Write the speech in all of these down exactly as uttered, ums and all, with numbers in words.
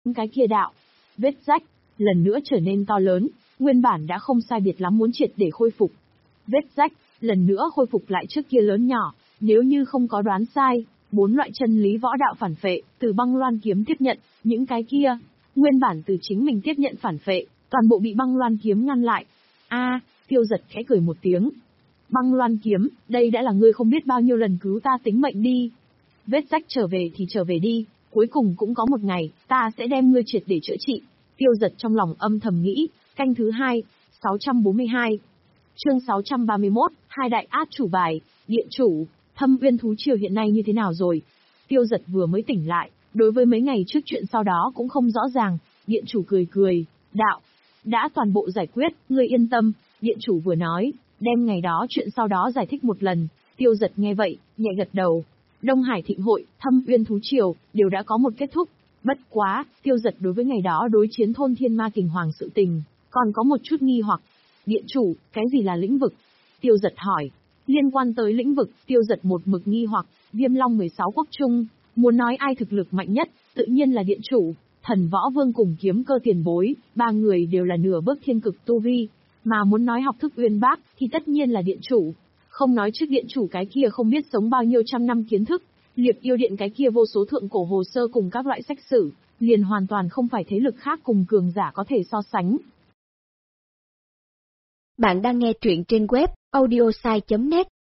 cái kia đạo. Vết rách, lần nữa trở nên to lớn, nguyên bản đã không sai biệt lắm muốn triệt để khôi phục. Vết rách, lần nữa khôi phục lại trước kia lớn nhỏ, nếu như không có đoán sai, bốn loại chân lý võ đạo phản phệ, từ băng loan kiếm tiếp nhận, những cái kia, nguyên bản từ chính mình tiếp nhận phản phệ, toàn bộ bị băng loan kiếm ngăn lại. A, Tiêu Giật khẽ cười một tiếng. Băng loan kiếm, đây đã là ngươi không biết bao nhiêu lần cứu ta tính mệnh đi. Vết rách trở về thì trở về đi, cuối cùng cũng có một ngày, ta sẽ đem ngươi triệt để chữa trị. Tiêu Giật trong lòng âm thầm nghĩ, canh thứ hai, sáu trăm bốn mươi hai. Chương sáu trăm ba mươi mốt, hai đại át chủ bài, điện chủ, Thâm Uyên thú triều hiện nay như thế nào rồi? Tiêu Giật vừa mới tỉnh lại, đối với mấy ngày trước chuyện sau đó cũng không rõ ràng, điện chủ cười cười, đạo, đã toàn bộ giải quyết, ngươi yên tâm, điện chủ vừa nói, đem ngày đó chuyện sau đó giải thích một lần. Tiêu Giật nghe vậy, nhẹ gật đầu. Đông Hải thịnh hội, Thâm Uyên thú triều, đều đã có một kết thúc. Bất quá, Tiêu Giật đối với ngày đó đối chiến thôn Thiên Ma Kình Hoàng sự tình, còn có một chút nghi hoặc. Điện chủ, cái gì là lĩnh vực? Tiêu Giật hỏi. Liên quan tới lĩnh vực, Tiêu Giật một mực nghi hoặc, Viêm Long mười sáu quốc trung, muốn nói ai thực lực mạnh nhất, tự nhiên là điện chủ, Thần Võ Vương cùng Kiếm Cơ tiền bối, ba người đều là nửa bước thiên cực tu vi, mà muốn nói học thức uyên bác, thì tất nhiên là điện chủ. Không nói trước điện chủ cái kia không biết sống bao nhiêu trăm năm kiến thức, Liệp Yêu Điện cái kia vô số thượng cổ hồ sơ cùng các loại sách sử, liền hoàn toàn không phải thế lực khác cùng cường giả có thể so sánh. Bạn đang nghe truyện trên web audiosai chấm net.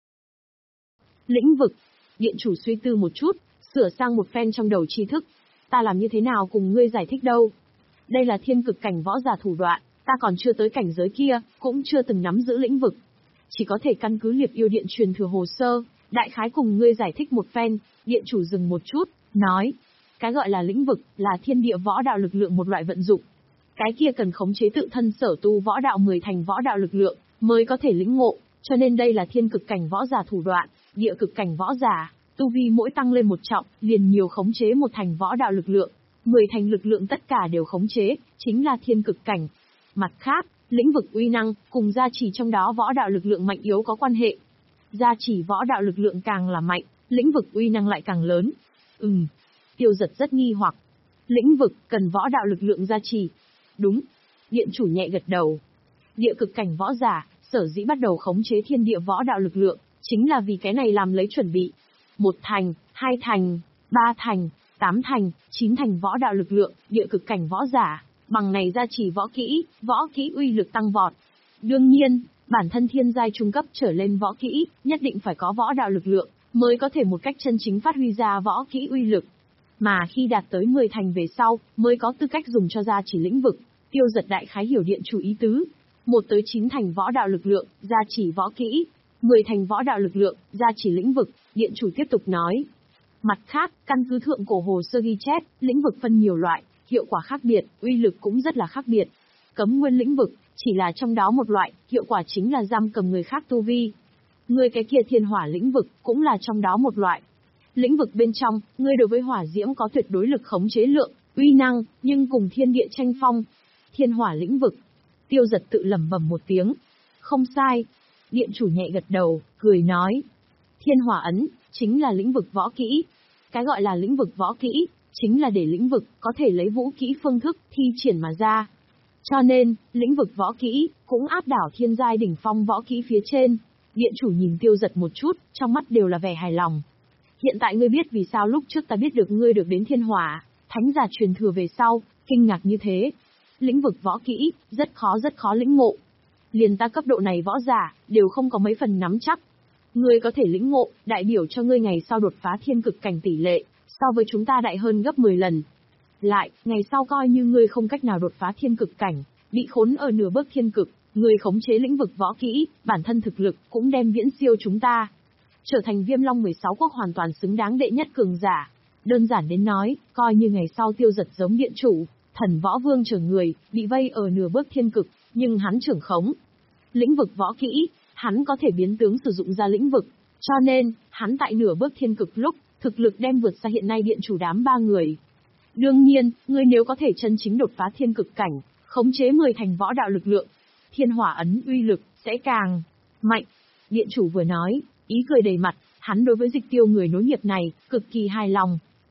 Lĩnh vực, điện chủ suy tư một chút, sửa sang một phen trong đầu tri thức. Ta làm như thế nào cùng ngươi giải thích đâu? Đây là thiên cực cảnh võ giả thủ đoạn, ta còn chưa tới cảnh giới kia, cũng chưa từng nắm giữ lĩnh vực. Chỉ có thể căn cứ Liệp Yêu Điện truyền thừa hồ sơ, đại khái cùng ngươi giải thích một phen. Điện chủ dừng một chút, nói, cái gọi là lĩnh vực là thiên địa võ đạo lực lượng một loại vận dụng. Cái kia cần khống chế tự thân sở tu võ đạo mười thành võ đạo lực lượng, mới có thể lĩnh ngộ, cho nên đây là thiên cực cảnh võ giả thủ đoạn, địa cực cảnh võ giả, tu vi mỗi tăng lên một trọng, liền nhiều khống chế một thành võ đạo lực lượng, mười thành lực lượng tất cả đều khống chế, chính là thiên cực cảnh. Mặt khác, lĩnh vực uy năng, cùng gia trì trong đó võ đạo lực lượng mạnh yếu có quan hệ. Gia trì võ đạo lực lượng càng là mạnh, lĩnh vực uy năng lại càng lớn. Ừm, Tiêu Giật rất nghi hoặc. Lĩnh vực cần võ đạo lực lượng gia trì. Đúng. Điện chủ nhẹ gật đầu. Địa cực cảnh võ giả, sở dĩ bắt đầu khống chế thiên địa võ đạo lực lượng, chính là vì cái này làm lấy chuẩn bị. Một thành, hai thành, ba thành, tám thành, chín thành võ đạo lực lượng, địa cực cảnh võ giả, bằng này gia trì võ kỹ, võ kỹ uy lực tăng vọt. Đương nhiên, bản thân thiên giai trung cấp trở lên võ kỹ, nhất định phải có võ đạo lực lượng, mới có thể một cách chân chính phát huy ra võ kỹ uy lực. Mà khi đạt tới mười thành về sau, mới có tư cách dùng cho gia trì lĩnh vực. Tiêu Giật đại khái hiểu điện chủ ý tứ. Một tới chín thành võ đạo lực lượng, gia trì võ kỹ, mười thành võ đạo lực lượng, gia trì lĩnh vực, điện chủ tiếp tục nói. Mặt khác, căn cứ thượng cổ hồ sơ ghi chép, lĩnh vực phân nhiều loại, hiệu quả khác biệt, uy lực cũng rất là khác biệt. Cấm nguyên lĩnh vực, chỉ là trong đó một loại, hiệu quả chính là giam cầm người khác tu vi. Người cái kia thiên hỏa lĩnh vực, cũng là trong đó một loại. Lĩnh vực bên trong, ngươi đối với hỏa diễm có tuyệt đối lực khống chế lượng, uy năng, nhưng cùng thiên địa tranh phong. Thiên hỏa lĩnh vực. Tiêu Giật tự lẩm bẩm một tiếng. Không sai. Điện chủ nhẹ gật đầu, cười nói. Thiên hỏa ấn, chính là lĩnh vực võ kỹ. Cái gọi là lĩnh vực võ kỹ, chính là để lĩnh vực có thể lấy vũ kỹ phương thức thi triển mà ra. Cho nên, lĩnh vực võ kỹ, cũng áp đảo thiên giai đỉnh phong võ kỹ phía trên. Điện chủ nhìn Tiêu Giật một chút, trong mắt đều là vẻ hài lòng. Hiện tại ngươi biết vì sao lúc trước ta biết được ngươi được đến thiên hỏa, thánh giả truyền thừa về sau, kinh ngạc như thế. Lĩnh vực võ kỹ, rất khó rất khó lĩnh ngộ. Liền ta cấp độ này võ giả, đều không có mấy phần nắm chắc. Ngươi có thể lĩnh ngộ, đại biểu cho ngươi ngày sau đột phá thiên cực cảnh tỷ lệ, so với chúng ta đại hơn gấp mười lần. Lại, ngày sau coi như ngươi không cách nào đột phá thiên cực cảnh, bị khốn ở nửa bước thiên cực, ngươi khống chế lĩnh vực võ kỹ, bản thân thực lực cũng đem viễn siêu chúng ta. Trở thành Viêm Long mười sáu quốc hoàn toàn xứng đáng đệ nhất cường giả. Đơn giản đến nói, coi như ngày sau Tiêu Giật giống điện chủ, Thần Võ Vương trở người, bị vây ở nửa bước thiên cực, nhưng hắn trưởng khống lĩnh vực võ kỹ, hắn có thể biến tướng sử dụng ra lĩnh vực, cho nên, hắn tại nửa bước thiên cực lúc, thực lực đem vượt xa hiện nay điện chủ đám ba người. Đương nhiên, ngươi nếu có thể chân chính đột phá thiên cực cảnh, khống chế mười thành võ đạo lực lượng, thiên hỏa ấn uy lực sẽ càng mạnh. Điện chủ vừa nói, ý cười đầy mặt, hắn đối với Dịch Tiêu người nối nghiệp này, cực kỳ hài lòng.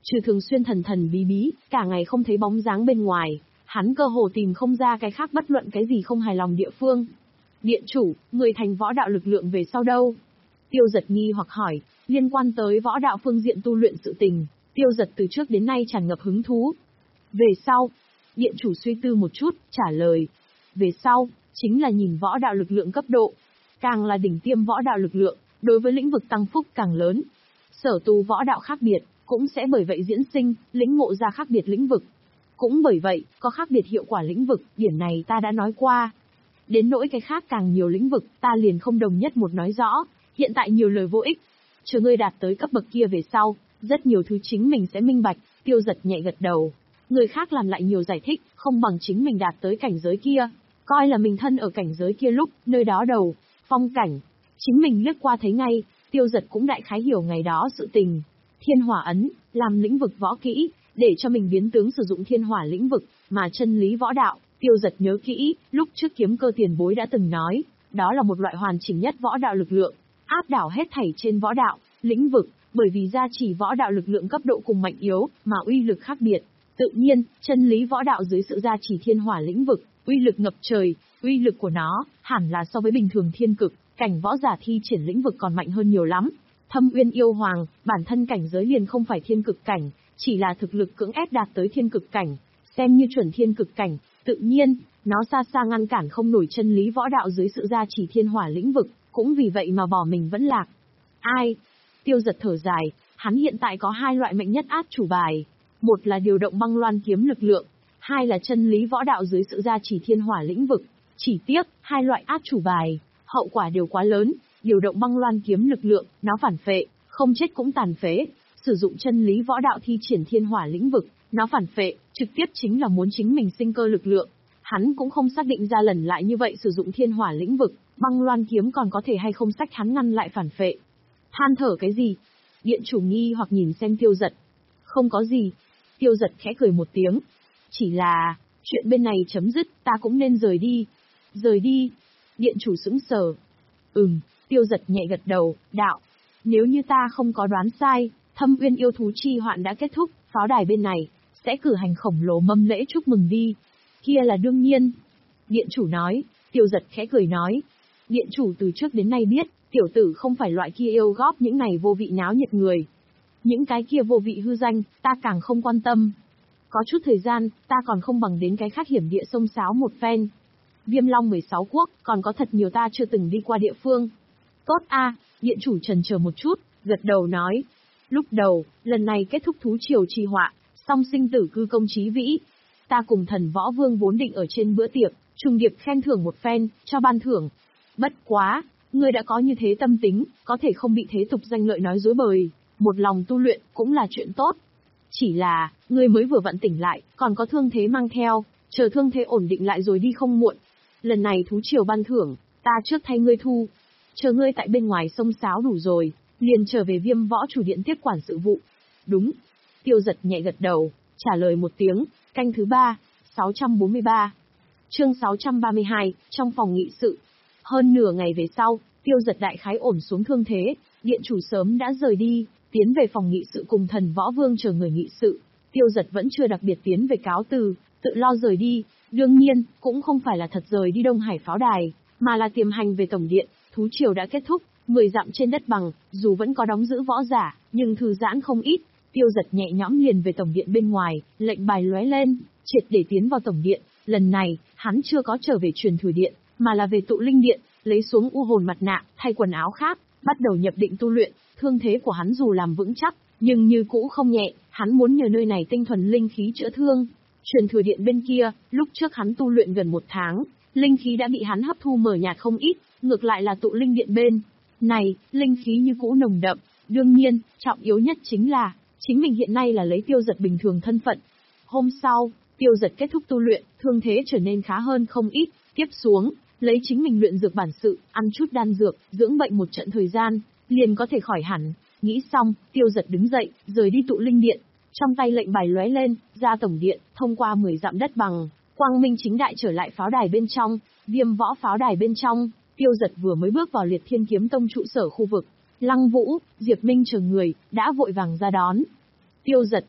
Trừ thường xuyên thần thần bí bí, cả ngày không thấy bóng dáng bên ngoài, hắn cơ hồ tìm không ra cái khác bất luận cái gì không hài lòng địa phương. Điện chủ, người thành võ đạo lực lượng về sau đâu? Tiêu Giật nghi hoặc hỏi, liên quan tới võ đạo phương diện tu luyện sự tình, Tiêu Giật từ trước đến nay tràn ngập hứng thú. Về sau, điện chủ suy tư một chút, trả lời. Về sau, chính là nhìn võ đạo lực lượng cấp độ. Càng là đỉnh tiêm võ đạo lực lượng, đối với lĩnh vực tăng phúc càng lớn. Sở tu võ đạo khác biệt, cũng sẽ bởi vậy diễn sinh, lĩnh ngộ ra khác biệt lĩnh vực. Cũng bởi vậy, có khác biệt hiệu quả lĩnh vực, điểm này ta đã nói qua. Đến nỗi cái khác càng nhiều lĩnh vực, ta liền không đồng nhất một nói rõ, hiện tại nhiều lời vô ích. Chờ ngươi đạt tới cấp bậc kia về sau, rất nhiều thứ chính mình sẽ minh bạch. Tiêu Giật nhẹ gật đầu. Người khác làm lại nhiều giải thích, không bằng chính mình đạt tới cảnh giới kia. Coi là mình thân ở cảnh giới kia lúc, nơi đó đầu, phong cảnh. Chính mình liếc qua thấy ngay, Tiêu Giật cũng đại khái hiểu ngày đó sự tình. Thiên hỏa ấn, làm lĩnh vực võ kỹ, để cho mình biến tướng sử dụng thiên hỏa lĩnh vực, mà chân lý võ đạo, Tiêu Giật nhớ kỹ, lúc trước kiếm cơ tiền bối đã từng nói, đó là một loại hoàn chỉnh nhất võ đạo lực lượng, áp đảo hết thảy trên võ đạo, lĩnh vực, bởi vì gia trì võ đạo lực lượng cấp độ cùng mạnh yếu, mà uy lực khác biệt. Tự nhiên, chân lý võ đạo dưới sự gia trì thiên hỏa lĩnh vực, uy lực ngập trời, uy lực của nó, hẳn là so với bình thường thiên cực, cảnh võ giả thi triển lĩnh vực còn mạnh hơn nhiều lắm. Thâm Uyên yêu hoàng, bản thân cảnh giới liền không phải thiên cực cảnh, chỉ là thực lực cưỡng ép đạt tới thiên cực cảnh, xem như chuẩn thiên cực cảnh, tự nhiên, nó xa xa ngăn cản không nổi chân lý võ đạo dưới sự gia trì thiên hỏa lĩnh vực, cũng vì vậy mà bỏ mình vẫn lạc. Ai? Tiêu Giật thở dài, hắn hiện tại có hai loại mạnh nhất át chủ bài, một là điều động băng loan kiếm lực lượng, hai là chân lý võ đạo dưới sự gia trì thiên hỏa lĩnh vực. Chỉ tiếc, hai loại át chủ bài, hậu quả đều quá lớn. Điều động băng loan kiếm lực lượng, nó phản phệ, không chết cũng tàn phế. Sử dụng chân lý võ đạo thi triển thiên hỏa lĩnh vực, nó phản phệ, trực tiếp chính là muốn chính mình sinh cơ lực lượng. Hắn cũng không xác định ra lần lại như vậy sử dụng thiên hỏa lĩnh vực, băng loan kiếm còn có thể hay không sách hắn ngăn lại phản phệ. Than thở cái gì? Điện chủ nghi hoặc nhìn xem Tiêu Giật. Không có gì. Tiêu Giật khẽ cười một tiếng. Chỉ là, chuyện bên này chấm dứt, ta cũng nên rời đi. Rời đi. Điện chủ sững sờ. Ừm. Tiêu Giật nhẹ gật đầu, đạo. Nếu như ta không có đoán sai, Thâm Uyên yêu thú chi hoạn đã kết thúc, pháo đài bên này, sẽ cử hành khổng lồ mâm lễ chúc mừng đi. Kia là đương nhiên. Điện chủ nói, Tiêu Giật khẽ cười nói. Điện chủ từ trước đến nay biết, tiểu tử không phải loại kia yêu góp những này vô vị náo nhiệt người. Những cái kia vô vị hư danh, ta càng không quan tâm. Có chút thời gian, ta còn không bằng đến cái khác hiểm địa sông sáo một phen. Viêm Long mười sáu quốc, còn có thật nhiều ta chưa từng đi qua địa phương. Tốt a, điện chủ chần chờ một chút, gật đầu nói. Lúc đầu, lần này kết thúc thú triều trì họa, song sinh tử cư công chí vĩ. Ta cùng thần võ vương vốn định ở trên bữa tiệc, trùng điệp khen thưởng một phen, cho ban thưởng. Bất quá, ngươi đã có như thế tâm tính, có thể không bị thế tục danh lợi nói dối bời, một lòng tu luyện cũng là chuyện tốt. Chỉ là, ngươi mới vừa vặn tỉnh lại, còn có thương thế mang theo, chờ thương thế ổn định lại rồi đi không muộn. Lần này thú triều ban thưởng, ta trước thay ngươi thu. Chờ ngươi tại bên ngoài sông sáo đủ rồi, liền trở về Viêm Võ chủ điện tiếp quản sự vụ. Đúng. Tiêu Giật nhẹ gật đầu, trả lời một tiếng, canh thứ ba, sáu trăm bốn mươi ba. Chương sáu trăm ba mươi hai, trong phòng nghị sự. Hơn nửa ngày về sau, Tiêu Giật đại khái ổn xuống thương thế, điện chủ sớm đã rời đi, tiến về phòng nghị sự cùng thần võ vương chờ người nghị sự. Tiêu Giật vẫn chưa đặc biệt tiến về cáo từ, tự lo rời đi, đương nhiên, cũng không phải là thật rời đi Đông Hải pháo đài, mà là tiềm hành về tổng điện. Thú triều đã kết thúc, mười dặm trên đất bằng, dù vẫn có đóng giữ võ giả, nhưng thư giãn không ít. Tiêu Giật nhẹ nhõm liền về tổng điện bên ngoài, lệnh bài lóe lên, triệt để tiến vào tổng điện. Lần này, hắn chưa có trở về truyền thừa điện, mà là về tụ linh điện, lấy xuống u hồn mặt nạ, thay quần áo khác, bắt đầu nhập định tu luyện. Thương thế của hắn dù làm vững chắc, nhưng như cũ không nhẹ, hắn muốn nhờ nơi này tinh thuần linh khí chữa thương. Truyền thừa điện bên kia, lúc trước hắn tu luyện gần một tháng, linh khí đã bị hắn hấp thu mờ nhạt không ít, ngược lại là tụ linh điện bên này, linh khí như cũ nồng đậm. Đương nhiên, trọng yếu nhất chính là, chính mình hiện nay là lấy Tiêu Giật bình thường thân phận. Hôm sau, Tiêu Giật kết thúc tu luyện, thương thế trở nên khá hơn không ít, tiếp xuống, lấy chính mình luyện dược bản sự, ăn chút đan dược, dưỡng bệnh một trận thời gian, liền có thể khỏi hẳn. Nghĩ xong, Tiêu Giật đứng dậy, rời đi tụ linh điện, trong tay lệnh bài lóe lên, ra tổng điện, thông qua mười dặm đất bằng, quang minh chính đại trở lại pháo đài bên trong. Viêm Võ pháo đài bên trong, Tiêu Giật vừa mới bước vào Liệt Thiên Kiếm Tông trụ sở khu vực, Lăng Vũ, Diệp Minh chờ người đã vội vàng ra đón. Tiêu Giật,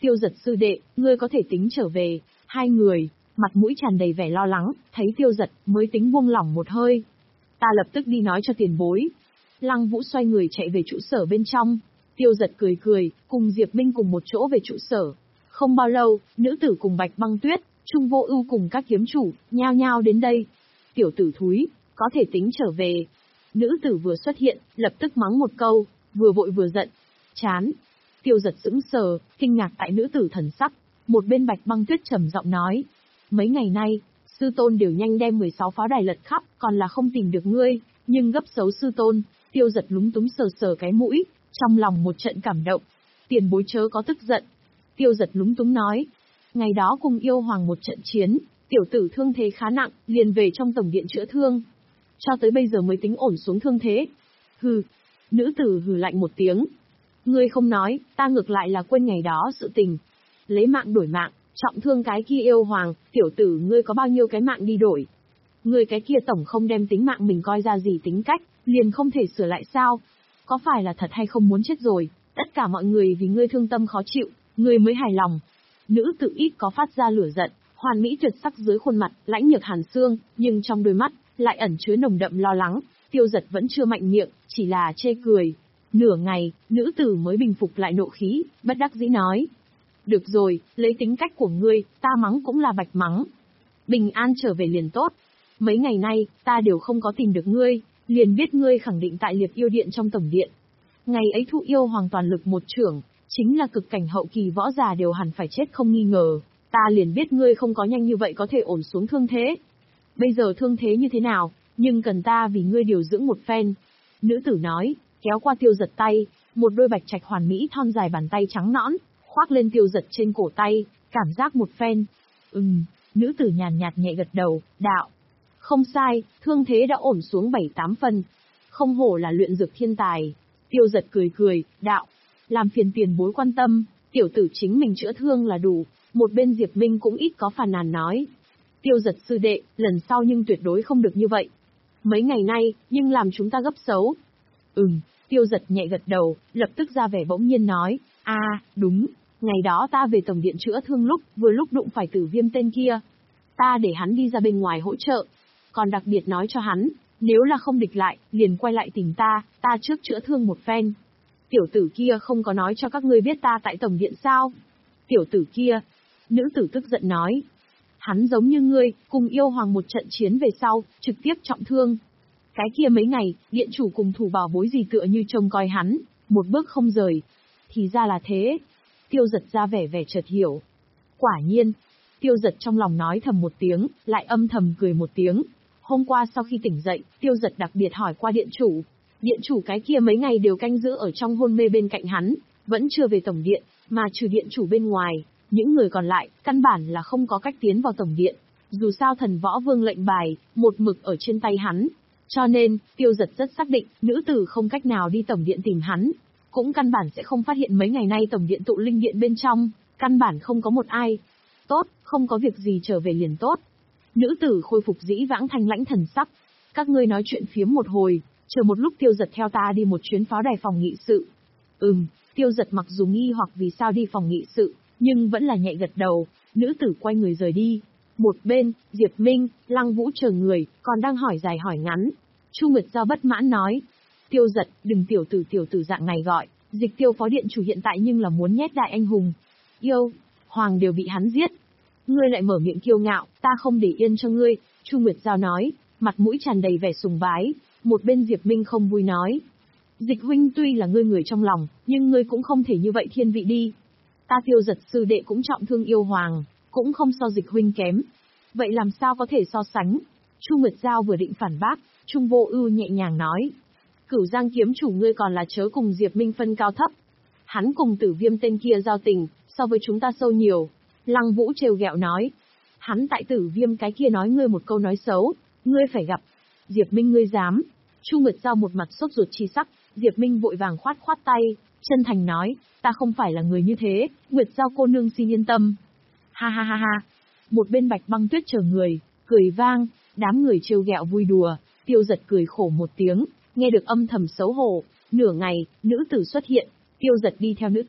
Tiêu Giật sư đệ, ngươi có thể tính trở về. Hai người, mặt mũi tràn đầy vẻ lo lắng, thấy Tiêu Giật mới tính buông lỏng một hơi. Ta lập tức đi nói cho tiền bối. Lăng Vũ xoay người chạy về trụ sở bên trong. Tiêu Giật cười cười, cùng Diệp Minh cùng một chỗ về trụ sở. Không bao lâu, nữ tử cùng Bạch Băng Tuyết, Trung Vô Ưu cùng các kiếm chủ, nhao nhao đến đây. Tiểu tử thúi, có thể tính trở về. Nữ tử vừa xuất hiện, lập tức mắng một câu, vừa vội vừa giận. Chán. Tiêu Giật sững sờ, kinh ngạc tại nữ tử thần sắc. Một bên Bạch Băng Tuyết trầm giọng nói. Mấy ngày nay, sư tôn đều nhanh đem mười sáu pháo đài lật khắp, còn là không tìm được ngươi, nhưng gấp xấu sư tôn. Tiêu Giật lúng túng sờ sờ cái mũi, trong lòng một trận cảm động. Tiền bối chớ có tức giận. Tiêu Giật lúng túng nói. Ngày đó cùng yêu hoàng một trận chiến, tiểu tử thương thế khá nặng, liền về trong tổng điện chữa thương. Cho tới bây giờ mới tính ổn xuống thương thế. Hừ. Nữ tử hừ lạnh một tiếng. Ngươi không nói, ta ngược lại là quên ngày đó sự tình. Lấy mạng đổi mạng, trọng thương cái kia yêu hoàng, tiểu tử ngươi có bao nhiêu cái mạng đi đổi. Ngươi cái kia tổng không đem tính mạng mình coi ra gì tính cách, liền không thể sửa lại sao? Có phải là thật hay không muốn chết rồi? Tất cả mọi người vì ngươi thương tâm khó chịu, ngươi mới hài lòng. Nữ tử ít có phát ra lửa giận, hoàn mỹ tuyệt sắc dưới khuôn mặt, lãnh nhược hàn xương, nhưng trong đôi mắt, lại ẩn chứa nồng đậm lo lắng. Tiêu Giật vẫn chưa mạnh miệng, chỉ là chê cười. Nửa ngày, nữ tử mới bình phục lại nộ khí, bất đắc dĩ nói. Được rồi, lấy tính cách của ngươi, ta mắng cũng là bạch mắng. Bình an trở về liền tốt. Mấy ngày nay, ta đều không có tìm được ngươi, liền biết ngươi khẳng định tại Liệp Yêu Điện trong tổng điện. Ngày ấy thụ yêu hoàng toàn lực một trưởng, chính là cực cảnh hậu kỳ võ già đều hẳn phải chết không nghi ngờ. Ta liền biết ngươi không có nhanh như vậy có thể ổn xuống thương thế. Bây giờ thương thế như thế nào, nhưng cần ta vì ngươi điều dưỡng một phen. Nữ tử nói, kéo qua Tiêu Giật tay, một đôi bạch trạch hoàn mỹ thon dài bàn tay trắng nõn, khoác lên Tiêu Giật trên cổ tay, cảm giác một phen. Ừm, nữ tử nhàn nhạt nhẹ gật đầu, đạo. Không sai, thương thế đã ổn xuống bảy tám phần. Không hổ là luyện dược thiên tài. Tiêu Giật cười cười, đạo. Làm phiền tiền bối quan tâm, tiểu tử chính mình chữa thương là đủ. Một bên Diệp Minh cũng ít có phàn nàn nói. Tiêu Giật sư đệ, lần sau nhưng tuyệt đối không được như vậy. Mấy ngày nay, nhưng làm chúng ta gấp xấu. Ừm, Tiêu Giật nhẹ gật đầu, lập tức ra vẻ bỗng nhiên nói. À, đúng, ngày đó ta về tổng điện chữa thương lúc, vừa lúc đụng phải Tử Viêm tên kia. Ta để hắn đi ra bên ngoài hỗ trợ. Còn đặc biệt nói cho hắn, nếu là không địch lại, liền quay lại tìm ta, ta trước chữa thương một phen. Tiểu tử kia không có nói cho các ngươi biết ta tại tổng điện sao? Tiểu tử kia, nữ tử tức giận nói. Hắn giống như ngươi, cùng yêu hoàng một trận chiến về sau, trực tiếp trọng thương. Cái kia mấy ngày, điện chủ cùng thủ bảo bối gì tựa như trông coi hắn, một bước không rời. Thì ra là thế. Tiêu Giật ra vẻ vẻ chợt hiểu. Quả nhiên. Tiêu Giật trong lòng nói thầm một tiếng, lại âm thầm cười một tiếng. Hôm qua sau khi tỉnh dậy, Tiêu Giật đặc biệt hỏi qua điện chủ. Điện chủ cái kia mấy ngày đều canh giữ ở trong hôn mê bên cạnh hắn, vẫn chưa về tổng điện, mà trừ điện chủ bên ngoài, những người còn lại, căn bản là không có cách tiến vào tổng điện. Dù sao thần võ vương lệnh bài, một mực ở trên tay hắn. Cho nên, Tiêu Giật rất xác định, nữ tử không cách nào đi tổng điện tìm hắn. Cũng căn bản sẽ không phát hiện mấy ngày nay tổng điện tụ linh điện bên trong, căn bản không có một ai. Tốt, không có việc gì trở về liền tốt. Nữ tử khôi phục dĩ vãng thanh lãnh thần sắc. Các ngươi nói chuyện phiếm một hồi, chờ một lúc Tiêu Giật theo ta đi một chuyến pháo đài phòng nghị sự. Ừm, Tiêu Giật mặc dù nghi hoặc vì sao đi phòng nghị sự, nhưng vẫn là nhẹ gật đầu, nữ tử quay người rời đi. Một bên, Diệp Minh, Lăng Vũ chờ người, còn đang hỏi dài hỏi ngắn. Chu Nguyệt Giao bất mãn nói. Tiêu Giật, đừng tiểu tử tiểu tử dạng này gọi, Dịch Tiêu phó điện chủ hiện tại nhưng là muốn nhét đại anh hùng. Yêu, hoàng đều bị hắn giết. Ngươi lại mở miệng kiêu ngạo, ta không để yên cho ngươi, Chu Nguyệt Giao nói, mặt mũi tràn đầy vẻ sùng bái. Một bên Diệp Minh không vui nói. Dịch huynh tuy là ngươi người trong lòng, nhưng ngươi cũng không thể như vậy thiên vị đi. Ta Tiêu Giật sư đệ cũng trọng thương yêu hoàng, cũng không so Dịch huynh kém. Vậy làm sao có thể so sánh? Chu Nguyệt Giao vừa định phản bác, Trung Vô Ưu nhẹ nhàng nói. Cửu Giang kiếm chủ ngươi còn là chớ cùng Diệp Minh phân cao thấp. Hắn cùng Tử Viêm tên kia giao tình, so với chúng ta sâu nhiều. Lăng Vũ trêu ghẹo nói. Hắn tại Tử Viêm cái kia nói ngươi một câu nói xấu, ngươi phải gặp. Diệp Minh ngươi dám. Chu Nguyệt Giao một mặt sốt ruột chi sắc, Diệp Minh vội vàng khoát khoát tay, chân thành nói, ta không phải là người như thế, Nguyệt Giao cô nương xin yên tâm. Ha ha ha ha. Một bên Bạch Băng Tuyết chờ người, cười vang, đám người trêu ghẹo vui đùa, Tiêu Giật cười khổ một tiếng, nghe được âm thầm xấu hổ. Nửa ngày, nữ tử xuất hiện, Tiêu Giật đi theo nữ tử,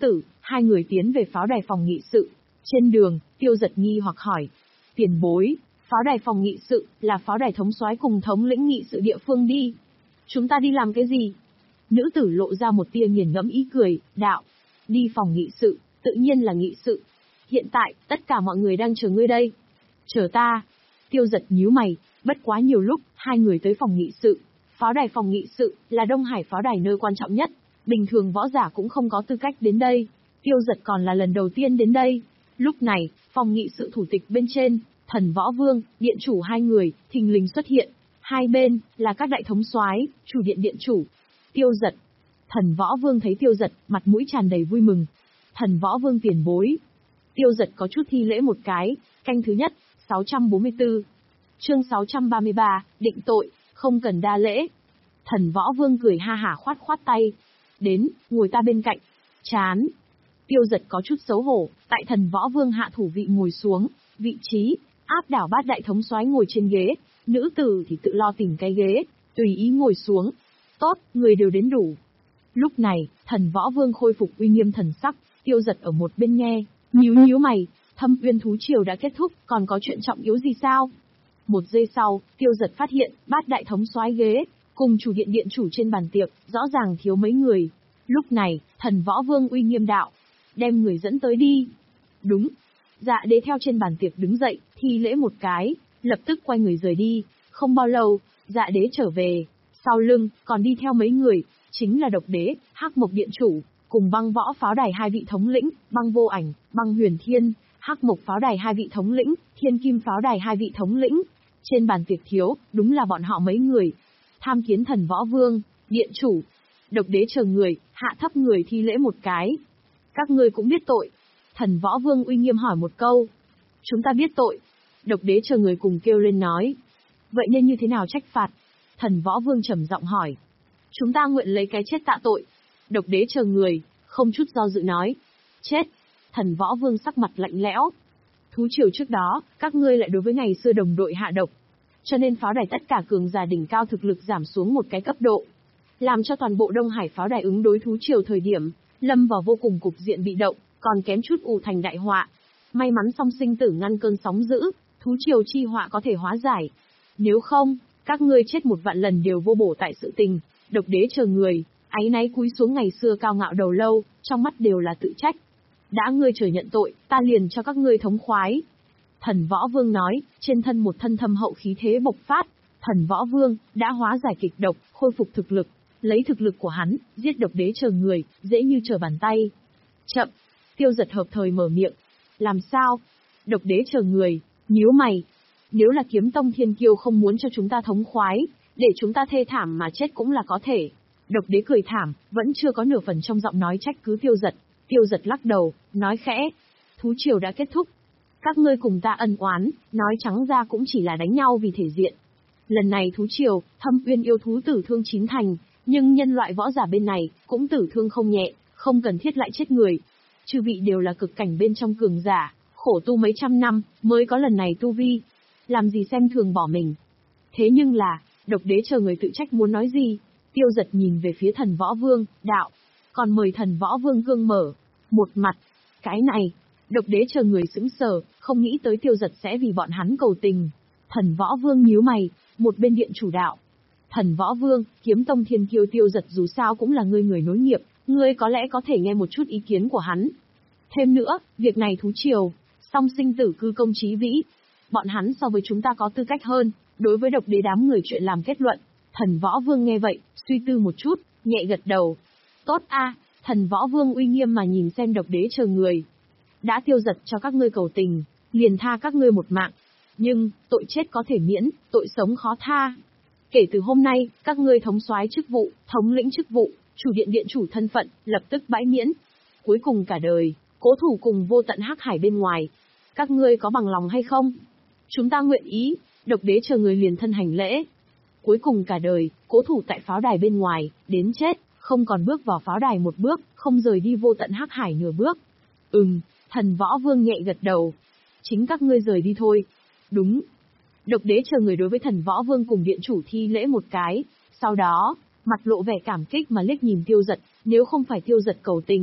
hai người tiến về pháo đài phòng nghị sự. Trên đường, Tiêu Giật nghi hoặc hỏi. Tiền bối, pháo đài phòng nghị sự, là pháo đài thống soái cùng thống lĩnh nghị sự địa phương đi. Chúng ta đi làm cái gì? Nữ tử lộ ra một tia nghiền ngẫm ý cười, đạo. Đi phòng nghị sự, tự nhiên là nghị sự. Hiện tại, tất cả mọi người đang chờ ngươi đây. Chờ ta. Tiêu Giật nhíu mày, bất quá nhiều lúc, hai người tới phòng nghị sự. Pháo đài phòng nghị sự, là Đông Hải pháo đài nơi quan trọng nhất. Bình thường võ giả cũng không có tư cách đến đây. Tiêu Giật còn là lần đầu tiên đến đây. Lúc này, phòng nghị sự thủ tịch bên trên, Thần Võ Vương, điện chủ hai người, thình lình xuất hiện. Hai bên, là các đại thống soái, chủ điện điện chủ. Tiêu Giật. Thần Võ Vương thấy Tiêu Giật, mặt mũi tràn đầy vui mừng. Thần Võ Vương tiền bối. Tiêu Giật có chút thi lễ một cái, canh thứ nhất, sáu trăm bốn mươi tư. Chương sáu trăm ba mươi ba, định tội, không cần đa lễ. Thần Võ Vương cười ha hả khoát khoát tay. Đến, ngồi ta bên cạnh. Chán. Tiêu Giật có chút xấu hổ, tại Thần Võ Vương hạ thủ vị ngồi xuống, vị trí, áp đảo bát đại thống soái ngồi trên ghế, nữ tử thì tự lo tìm cái ghế, tùy ý ngồi xuống. Tốt, người đều đến đủ. Lúc này, Thần Võ Vương khôi phục uy nghiêm thần sắc, Tiêu Giật ở một bên nghe, nhíu nhíu mày, Thâm Uyên thú triều đã kết thúc, còn có chuyện trọng yếu gì sao? Một giây sau, Tiêu Giật phát hiện, bát đại thống soái ghế, cùng chủ điện điện chủ trên bàn tiệc, rõ ràng thiếu mấy người. Lúc này, Thần Võ Vương uy nghiêm đạo, đem người dẫn tới đi. Đúng. Dạ đế theo trên bàn tiệc đứng dậy, thi lễ một cái, lập tức quay người rời đi. Không bao lâu, dạ đế trở về. Sau lưng, còn đi theo mấy người, chính là Độc Đế, Hắc Mộc điện chủ, cùng Băng Võ pháo đài hai vị thống lĩnh, Băng Vô Ảnh, Băng Huyền Thiên, Hắc Mộc pháo đài hai vị thống lĩnh, Thiên Kim pháo đài hai vị thống lĩnh. Trên bàn tiệc thiếu, đúng là bọn họ mấy người. Tham kiến Thần Võ Vương, điện chủ. Độc Đế chờ người, hạ thấp người thi lễ một cái. Các ngươi cũng biết tội. Thần Võ Vương uy nghiêm hỏi một câu. Chúng ta biết tội. Độc Đế chờ người cùng kêu lên nói. Vậy nên như thế nào trách phạt? Thần Võ Vương trầm giọng hỏi. Chúng ta nguyện lấy cái chết tạ tội. Độc Đế chờ người, không chút do dự nói. Chết. Thần Võ Vương sắc mặt lạnh lẽo. Thú triều trước đó, các ngươi lại đối với ngày xưa đồng đội hạ độc. Cho nên pháo đài tất cả cường giả đỉnh cao thực lực giảm xuống một cái cấp độ. Làm cho toàn bộ Đông Hải pháo đài ứng đối thú triều thời điểm, lâm vào vô cùng cục diện bị động, còn kém chút ù thành đại họa. May mắn song sinh tử ngăn cơn sóng dữ, thú triều chi họa có thể hóa giải. Nếu không, các ngươi chết một vạn lần đều vô bổ tại sự tình. Độc Đế chờ người, áy náy cúi xuống ngày xưa cao ngạo đầu lâu, trong mắt đều là tự trách. Đã ngươi chờ nhận tội, ta liền cho các ngươi thống khoái. Thần Võ Vương nói, trên thân một thân thâm hậu khí thế bộc phát. Thần Võ Vương đã hóa giải kịch độc, khôi phục thực lực. Lấy thực lực của hắn, giết Độc Đế chờ người, dễ như trở bàn tay. Chậm. Tiêu Giật hợp thời mở miệng. Làm sao? Độc Đế chờ người, nhíu mày. Nếu là Kiếm Tông Thiên Kiêu không muốn cho chúng ta thống khoái, để chúng ta thê thảm mà chết cũng là có thể. Độc Đế cười thảm, vẫn chưa có nửa phần trong giọng nói trách cứ Tiêu Giật. Tiêu Giật lắc đầu, nói khẽ. Thú triều đã kết thúc. Các ngươi cùng ta ân oán, nói trắng ra cũng chỉ là đánh nhau vì thể diện. Lần này thú triều, Thâm Uyên yêu thú tử thương chín thành, nhưng nhân loại võ giả bên này, cũng tử thương không nhẹ, không cần thiết lại chết người. Chư vị đều là cực cảnh bên trong cường giả, khổ tu mấy trăm năm, mới có lần này tu vi. Làm gì xem thường bỏ mình. Thế nhưng là, Độc Đế chờ người tự trách muốn nói gì. Tiêu Giật nhìn về phía Thần Võ Vương, đạo. Còn mời Thần Võ Vương gương mở. Một mặt. Cái này. Độc Đế chờ người sững sờ, không nghĩ tới Tiêu Giật sẽ vì bọn hắn cầu tình. Thần Võ Vương nhíu mày, một bên điện chủ đạo. Thần Võ Vương, Kiếm Tông Thiên Kiêu Tiêu Giật dù sao cũng là ngươi người nối nghiệp, ngươi có lẽ có thể nghe một chút ý kiến của hắn. Thêm nữa, việc này thú triều, song sinh tử cư công chí vĩ. Bọn hắn so với chúng ta có tư cách hơn, đối với Độc Đế đám người chuyện làm kết luận. Thần Võ Vương nghe vậy, suy tư một chút, nhẹ gật đầu. Tốt a, Thần Võ Vương uy nghiêm mà nhìn xem Độc Đế chờ người. Đã Tiêu Giật cho các ngươi cầu tình, liền tha các ngươi một mạng. Nhưng, tội chết có thể miễn, tội sống khó tha. Kể từ hôm nay, các ngươi thống soái chức vụ, thống lĩnh chức vụ, chủ điện điện chủ thân phận, lập tức bãi miễn. Cuối cùng cả đời, cố thủ cùng vô tận hắc hải bên ngoài. Các ngươi có bằng lòng hay không? Chúng ta nguyện ý. Độc Đế chờ người liền thân hành lễ. Cuối cùng cả đời, cố thủ tại pháo đài bên ngoài, đến chết, không còn bước vào pháo đài một bước, không rời đi vô tận hắc hải nửa bước. Ừm, Thần Võ Vương nhẹ gật đầu. Chính các ngươi rời đi thôi. Đúng. Độc Đế chờ người đối với Thần Võ Vương cùng điện chủ thi lễ một cái, sau đó, mặt lộ vẻ cảm kích mà liếc nhìn Tiêu Giật, nếu không phải Tiêu Giật cầu tình,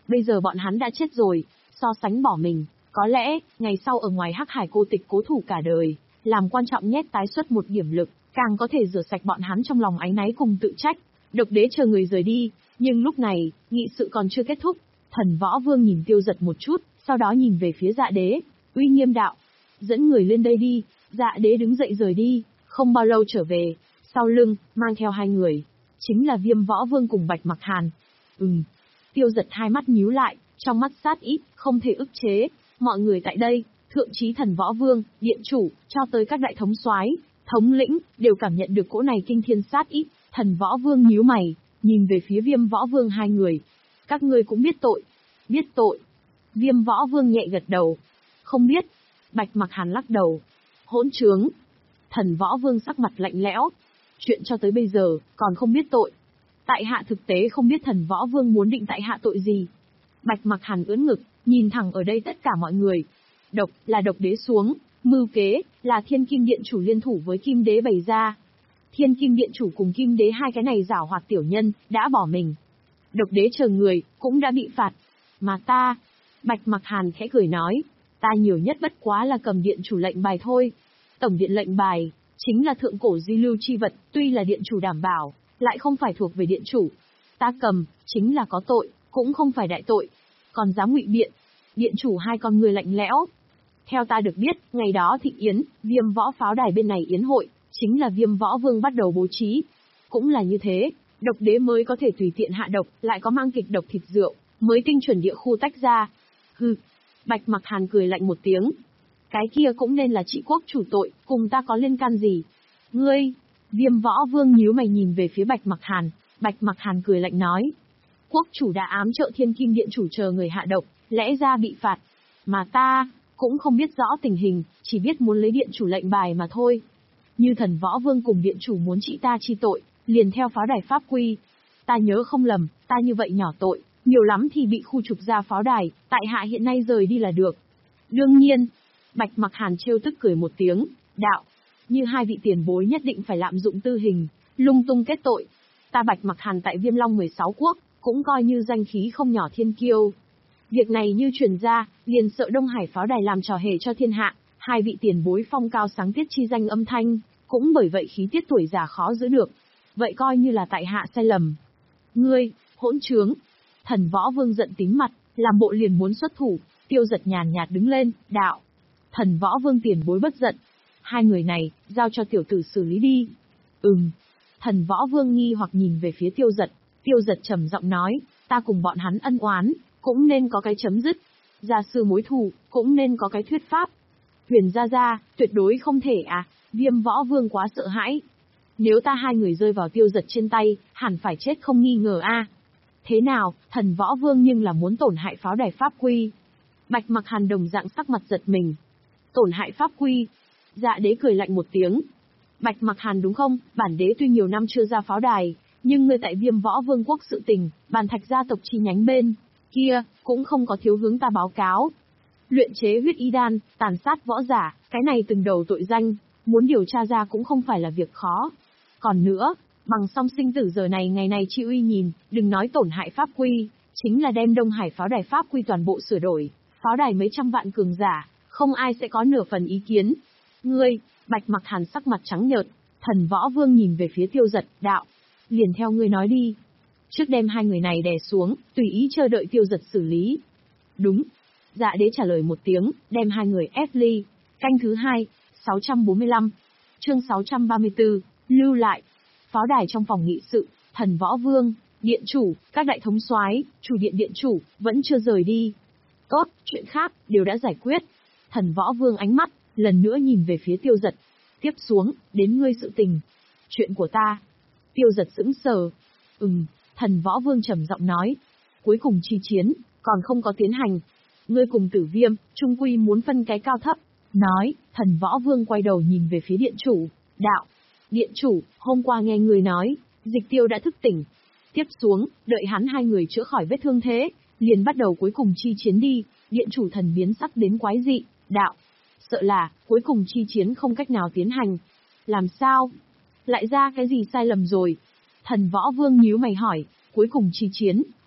Bây giờ bọn hắn đã chết rồi, so sánh bỏ mình, có lẽ, ngày sau ở ngoài Hắc Hải cô tịch cố thủ cả đời, làm quan trọng nhét tái xuất một điểm lực, càng có thể rửa sạch bọn hắn trong lòng áy náy cùng tự trách. Độc đế chờ người rời đi, nhưng lúc này, nghị sự còn chưa kết thúc. Thần Võ Vương nhìn Tiêu Giật một chút, sau đó nhìn về phía Dạ Đế, uy nghiêm đạo: dẫn người lên đây đi. Dạ Đế đứng dậy rời đi, không bao lâu trở về, sau lưng, mang theo hai người, chính là Viêm Võ Vương cùng Bạch Mặc Hàn. Ừm. Tiêu Giật hai mắt nhíu lại, trong mắt sát ý, không thể ức chế. Mọi người tại đây, thượng chí Thần Võ Vương, Điện Chủ, cho tới các đại thống soái, thống lĩnh, đều cảm nhận được cỗ này kinh thiên sát ý. Thần Võ Vương nhíu mày, nhìn về phía Viêm Võ Vương hai người. Các ngươi cũng biết tội. Biết tội. Viêm Võ Vương nhẹ gật đầu. Không biết. Bạch Mặc Hàn lắc đầu. Hỗn trướng. Thần Võ Vương sắc mặt lạnh lẽo. Chuyện cho tới bây giờ, còn không biết tội. Tại hạ thực tế không biết Thần Võ Vương muốn định tại hạ tội gì. Bạch Mặc Hàn ưỡn ngực, nhìn thẳng ở đây tất cả mọi người. Độc, là độc đế xuống, mưu kế, là Thiên Kim Điện Chủ liên thủ với Kim Đế bày ra. Thiên Kim Điện Chủ cùng Kim Đế hai cái này giảo hoạt tiểu nhân, đã bỏ mình. Độc đế chờ người, cũng đã bị phạt. Mà ta, Bạch Mặc Hàn khẽ cười nói, ta nhiều nhất bất quá là cầm Điện Chủ lệnh bài thôi. Tổng điện lệnh bài, chính là thượng cổ di lưu chi vật, tuy là Điện Chủ đảm bảo, lại không phải thuộc về Điện Chủ. Ta cầm, chính là có tội, cũng không phải đại tội. Còn dám ngụy biện, Điện Chủ hai con người lạnh lẽo. Theo ta được biết, ngày đó thịnh yến, Viêm Võ pháo đài bên này yến hội, chính là Viêm Võ Vương bắt đầu bố trí. Cũng là như thế, độc đế mới có thể tùy tiện hạ độc, lại có mang kịch độc thịt rượu, mới tinh chuẩn địa khu tách ra. Hừ. Bạch Mặc Hàn cười lạnh một tiếng. Cái kia cũng nên là trị quốc chủ tội, cùng ta có liên can gì? Ngươi, Viêm Võ Vương nhíu mày nhìn về phía Bạch Mặc Hàn, Bạch Mặc Hàn cười lạnh nói. Quốc chủ đã ám trợ Thiên Kim Điện Chủ chờ người hạ độc, lẽ ra bị phạt. Mà ta, cũng không biết rõ tình hình, chỉ biết muốn lấy Điện Chủ lệnh bài mà thôi. Như Thần Võ Vương cùng Điện Chủ muốn trị ta chi tội, liền theo pháo đài pháp quy. Ta nhớ không lầm, ta như vậy nhỏ tội, nhiều lắm thì bị khu trục ra pháo đài, tại hạ hiện nay rời đi là được. Đương nhiên, Bạch Mặc Hàn trêu tức cười một tiếng, đạo, như hai vị tiền bối nhất định phải lạm dụng tư hình, lung tung kết tội. Ta Bạch Mặc Hàn tại Viêm Long mười sáu quốc, cũng coi như danh khí không nhỏ thiên kiêu. Việc này như truyền ra, liền sợ Đông Hải pháo đài làm trò hề cho thiên hạ, hai vị tiền bối phong cao sáng tiết chi danh âm thanh, cũng bởi vậy khí tiết tuổi già khó giữ được. Vậy coi như là tại hạ sai lầm. Ngươi, hỗn trướng. Thần Võ Vương giận tím mặt, làm bộ liền muốn xuất thủ. Tiêu Giật nhàn nhạt đứng lên, đạo. Thần Võ Vương tiền bối bất giận. Hai người này, giao cho tiểu tử xử lý đi. Ừm. Thần Võ Vương nghi hoặc nhìn về phía Tiêu Giật. Tiêu Giật trầm giọng nói, ta cùng bọn hắn ân oán, cũng nên có cái chấm dứt. Gia sư mối thù, cũng nên có cái thuyết pháp. Huyền gia gia, tuyệt đối không thể à, Viêm Võ Vương quá sợ hãi. Nếu ta hai người rơi vào Tiêu Giật trên tay, hẳn phải chết không nghi ngờ a. À. Thế nào, Thần Võ Vương nhưng là muốn tổn hại pháo đài pháp quy. Bạch Mặc Hàn đồng dạng sắc mặt giật mình. Tổn hại pháp quy. Dạ đế cười lạnh một tiếng. Bạch Mặc Hàn đúng không, bản đế tuy nhiều năm chưa ra pháo đài, nhưng ngươi tại Viêm Võ Vương quốc sự tình, Bàn Thạch gia tộc chi nhánh bên kia, cũng không có thiếu hướng ta báo cáo. Luyện chế huyết y đan, tàn sát võ giả, cái này từng đầu tội danh, muốn điều tra ra cũng không phải là việc khó. Còn nữa, bằng song sinh tử giờ này ngày này chi uy nhìn, đừng nói tổn hại pháp quy, chính là đem Đông Hải pháo đài pháp quy toàn bộ sửa đổi, pháo đài mấy trăm vạn cường giả, không ai sẽ có nửa phần ý kiến. Ngươi, Bạch Mặc Hàn sắc mặt trắng nhợt, Thần Võ Vương nhìn về phía Tiêu Giật, đạo, liền theo ngươi nói đi. Trước đem hai người này đè xuống, tùy ý chờ đợi Tiêu Giật xử lý. Đúng. Dạ đế trả lời một tiếng, đem hai người ép ly. Canh thứ hai, sáu trăm bốn mươi lăm. Chương sáu trăm ba mươi tư, lưu lại. Pháo đài trong phòng nghị sự, Thần Võ Vương, Điện Chủ, các đại thống soái, chủ điện Điện Chủ, vẫn chưa rời đi. Tốt, chuyện khác, đều đã giải quyết. Thần Võ Vương ánh mắt, lần nữa nhìn về phía Tiêu Giật. Tiếp xuống, đến ngươi sự tình. Chuyện của ta. Tiêu Giật sững sờ. Ừm, Thần Võ Vương trầm giọng nói. Cuối cùng chi chiến, còn không có tiến hành. Ngươi cùng Tử Viêm, trung quy muốn phân cái cao thấp. Nói, Thần Võ Vương quay đầu nhìn về phía Điện Chủ, đạo. Điện Chủ, hôm qua nghe người nói, Dịch Tiêu đã thức tỉnh. Tiếp xuống, đợi hắn hai người chữa khỏi vết thương thế, liền bắt đầu cuối cùng chi chiến đi. Điện Chủ thần biến sắc đến quái dị, đạo. Sợ là, cuối cùng chi chiến không cách nào tiến hành. Làm sao? Lại ra cái gì sai lầm rồi? Thần Võ Vương nhíu mày hỏi, cuối cùng chi chiến,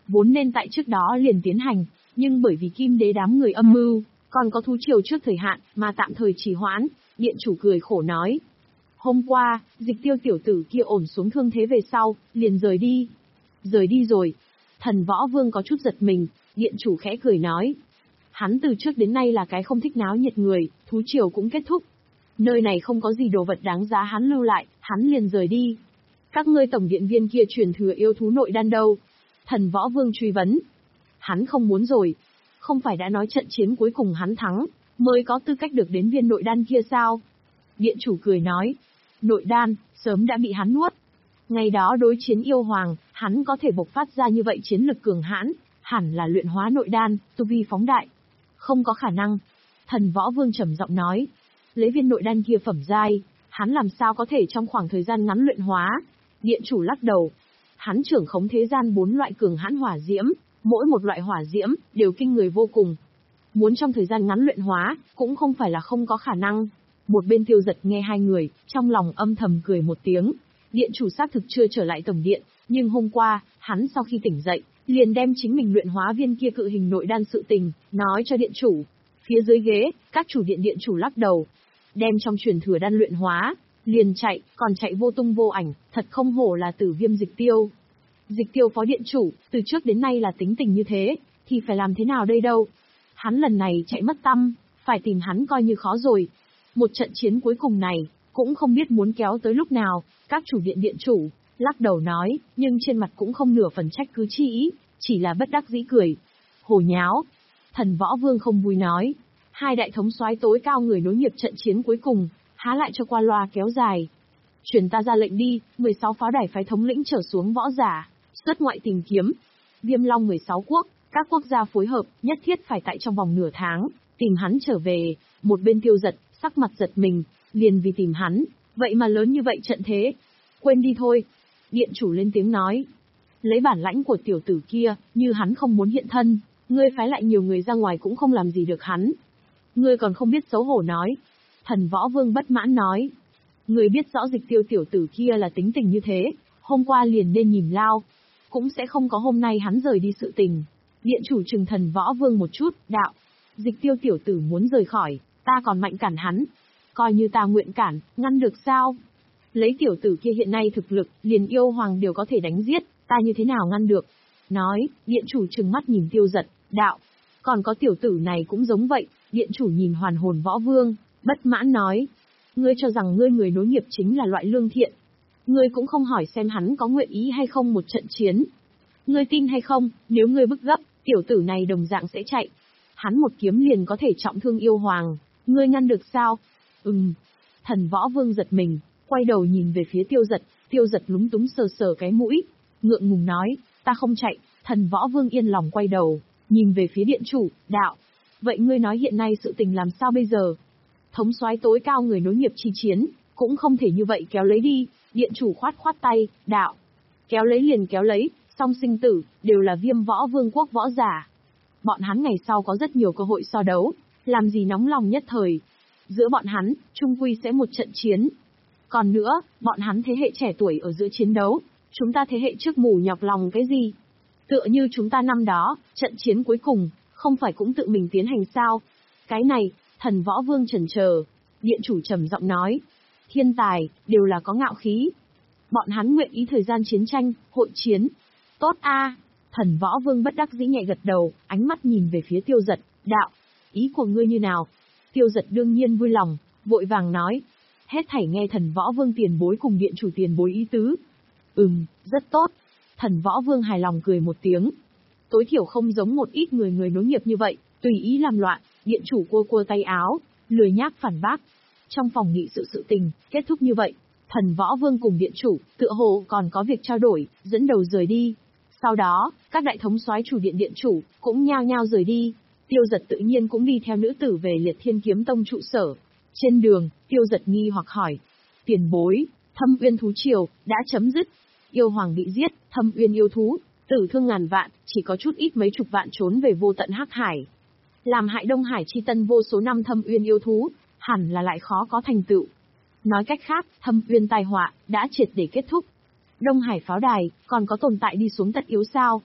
vốn nên tại trước đó liền tiến hành, nhưng bởi vì Kim Đế đám người âm mưu, còn có thú triều trước thời hạn, mà tạm thời trì hoãn. Điện chủ cười khổ nói. Hôm qua, Dịch Tiêu tiểu tử kia ổn xuống thương thế về sau, liền rời đi. Rời đi rồi. Thần Võ Vương có chút giật mình, điện chủ khẽ cười nói. Hắn từ trước đến nay là cái không thích náo nhiệt người, thú triều cũng kết thúc. Nơi này không có gì đồ vật đáng giá hắn lưu lại, hắn liền rời đi. Các ngươi tổng điện viên kia truyền thừa yêu thú nội đan đâu? Thần Võ Vương truy vấn. Hắn không muốn rồi. Không phải đã nói trận chiến cuối cùng hắn thắng, mới có tư cách được đến viên nội đan kia sao? Điện chủ cười nói. Nội đan, sớm đã bị hắn nuốt. Ngày đó đối chiến yêu hoàng, hắn có thể bộc phát ra như vậy chiến lực cường hãn, hẳn là luyện hóa nội đan, tu vi phóng đại. Không có khả năng. Thần Võ Vương trầm giọng nói. Lấy viên nội đan kia phẩm giai, hắn làm sao có thể trong khoảng thời gian ngắn luyện hóa? Điện chủ lắc đầu. Hắn trưởng khống thế gian bốn loại cường hãn hỏa diễm, mỗi một loại hỏa diễm đều kinh người vô cùng. Muốn trong thời gian ngắn luyện hóa, cũng không phải là không có khả năng. Một bên Tiêu Giật nghe hai người, trong lòng âm thầm cười một tiếng. Điện chủ xác thực chưa trở lại tổng điện, nhưng hôm qua, hắn sau khi tỉnh dậy, liền đem chính mình luyện hóa viên kia cự hình nội đan sự tình, nói cho điện chủ. Phía dưới ghế, các chủ điện điện chủ lắc đầu. Đem trong truyền thừa đan luyện hóa, liền chạy, còn chạy vô tung vô ảnh, thật không hổ là Tử Viêm Dịch Tiêu. Dịch Tiêu phó điện chủ, từ trước đến nay là tính tình như thế, thì phải làm thế nào đây đâu? Hắn lần này chạy mất tăm, phải tìm hắn coi như khó rồi. Một trận chiến cuối cùng này, cũng không biết muốn kéo tới lúc nào, các chủ điện điện chủ, lắc đầu nói, nhưng trên mặt cũng không nửa phần trách cứ chi ý, chỉ là bất đắc dĩ cười. Hồ nháo. Thần Võ Vương không vui nói. Hai đại thống soái tối cao người nối nghiệp trận chiến cuối cùng, há lại cho qua loa kéo dài. Truyền ta ra lệnh đi, mười sáu pháo đài phái thống lĩnh trở xuống võ giả, xuất ngoại tìm kiếm. Viêm Long mười sáu quốc, các quốc gia phối hợp, nhất thiết phải tại trong vòng nửa tháng, tìm hắn trở về. Một bên Tiêu Giật, sắc mặt giật mình, liền vì tìm hắn, vậy mà lớn như vậy trận thế. Quên đi thôi. Điện chủ lên tiếng nói. Lấy bản lãnh của tiểu tử kia, như hắn không muốn hiện thân, ngươi phái lại nhiều người ra ngoài cũng không làm gì được hắn. Ngươi còn không biết xấu hổ nói. Thần Võ Vương bất mãn nói. Ngươi biết rõ Dịch Tiêu tiểu tử kia là tính tình như thế, hôm qua liền nên nhìn lao. Cũng sẽ không có hôm nay hắn rời đi sự tình. Điện chủ trừng Thần Võ Vương một chút, đạo. Dịch Tiêu tiểu tử muốn rời khỏi, ta còn mạnh cản hắn. Coi như ta nguyện cản, ngăn được sao? Lấy tiểu tử kia hiện nay thực lực, liền yêu hoàng đều có thể đánh giết, ta như thế nào ngăn được? Nói, điện chủ trừng mắt nhìn Tiêu Giật, đạo. Còn có tiểu tử này cũng giống vậy, điện chủ nhìn Hoàn Hồn Võ Vương, bất mãn nói. Ngươi cho rằng ngươi người nối nghiệp chính là loại lương thiện. Ngươi cũng không hỏi xem hắn có nguyện ý hay không một trận chiến. Ngươi tin hay không, nếu ngươi bức gấp, tiểu tử này đồng dạng sẽ chạy. Hắn một kiếm liền có thể trọng thương yêu hoàng, ngươi ngăn được sao? Ừm. Thần Võ Vương giật mình, quay đầu nhìn về phía Tiêu Giật, Tiêu Giật lúng túng sờ sờ cái mũi, ngượng ngùng nói, ta không chạy. Thần Võ Vương yên lòng quay đầu, nhìn về phía điện chủ, đạo. Vậy ngươi nói hiện nay sự tình làm sao bây giờ? Thống soái tối cao người nối nghiệp chi chiến, cũng không thể như vậy kéo lấy đi. Điện chủ khoát khoát tay, đạo. Kéo lấy liền kéo lấy, song sinh tử, đều là Viêm Võ Vương quốc võ giả. Bọn hắn ngày sau có rất nhiều cơ hội so đấu, làm gì nóng lòng nhất thời. Giữa bọn hắn, chung quy sẽ một trận chiến. Còn nữa, bọn hắn thế hệ trẻ tuổi ở giữa chiến đấu, chúng ta thế hệ trước mù nhọc lòng cái gì? Tựa như chúng ta năm đó, trận chiến cuối cùng, không phải cũng tự mình tiến hành sao? Cái này, Thần Võ Vương chần chờ, điện chủ trầm giọng nói. Thiên tài, đều là có ngạo khí. Bọn hắn nguyện ý thời gian chiến tranh, hội chiến. Tốt a. Thần Võ Vương bất đắc dĩ nhẹ gật đầu, ánh mắt nhìn về phía Tiêu Giật, đạo. Ý của ngươi như nào? Tiêu Giật đương nhiên vui lòng, vội vàng nói. Hết thảy nghe Thần Võ Vương tiền bối cùng điện chủ tiền bối ý tứ. Ừm, rất tốt. Thần Võ Vương hài lòng cười một tiếng. Tối thiểu không giống một ít người người nối nghiệp như vậy, tùy ý làm loạn. Điện chủ cua cua tay áo, lười nhác phản bác. Trong phòng nghị sự sự tình, kết thúc như vậy. Thần Võ Vương cùng điện chủ, tựa hồ còn có việc trao đổi, dẫn đầu rời đi. Sau đó, các đại thống soái chủ điện điện chủ, cũng nhao nhao rời đi. Tiêu Giật tự nhiên cũng đi theo nữ tử về Liệt Thiên Kiếm Tông trụ sở. Trên đường, Tiêu Giật nghi hoặc hỏi. Tiền bối, Thâm Uyên thú triều, đã chấm dứt. Yêu hoàng bị giết, Thâm Uyên yêu thú, tử thương ngàn vạn, chỉ có chút ít mấy chục vạn trốn về vô tận hắc hải. Làm hại Đông Hải chi tân vô số năm Thâm Uyên yêu thú, hẳn là lại khó có thành tựu. Nói cách khác, Thâm Uyên tai họa, đã triệt để kết thúc. Đông Hải pháo đài, còn có tồn tại đi xuống tất yếu sao?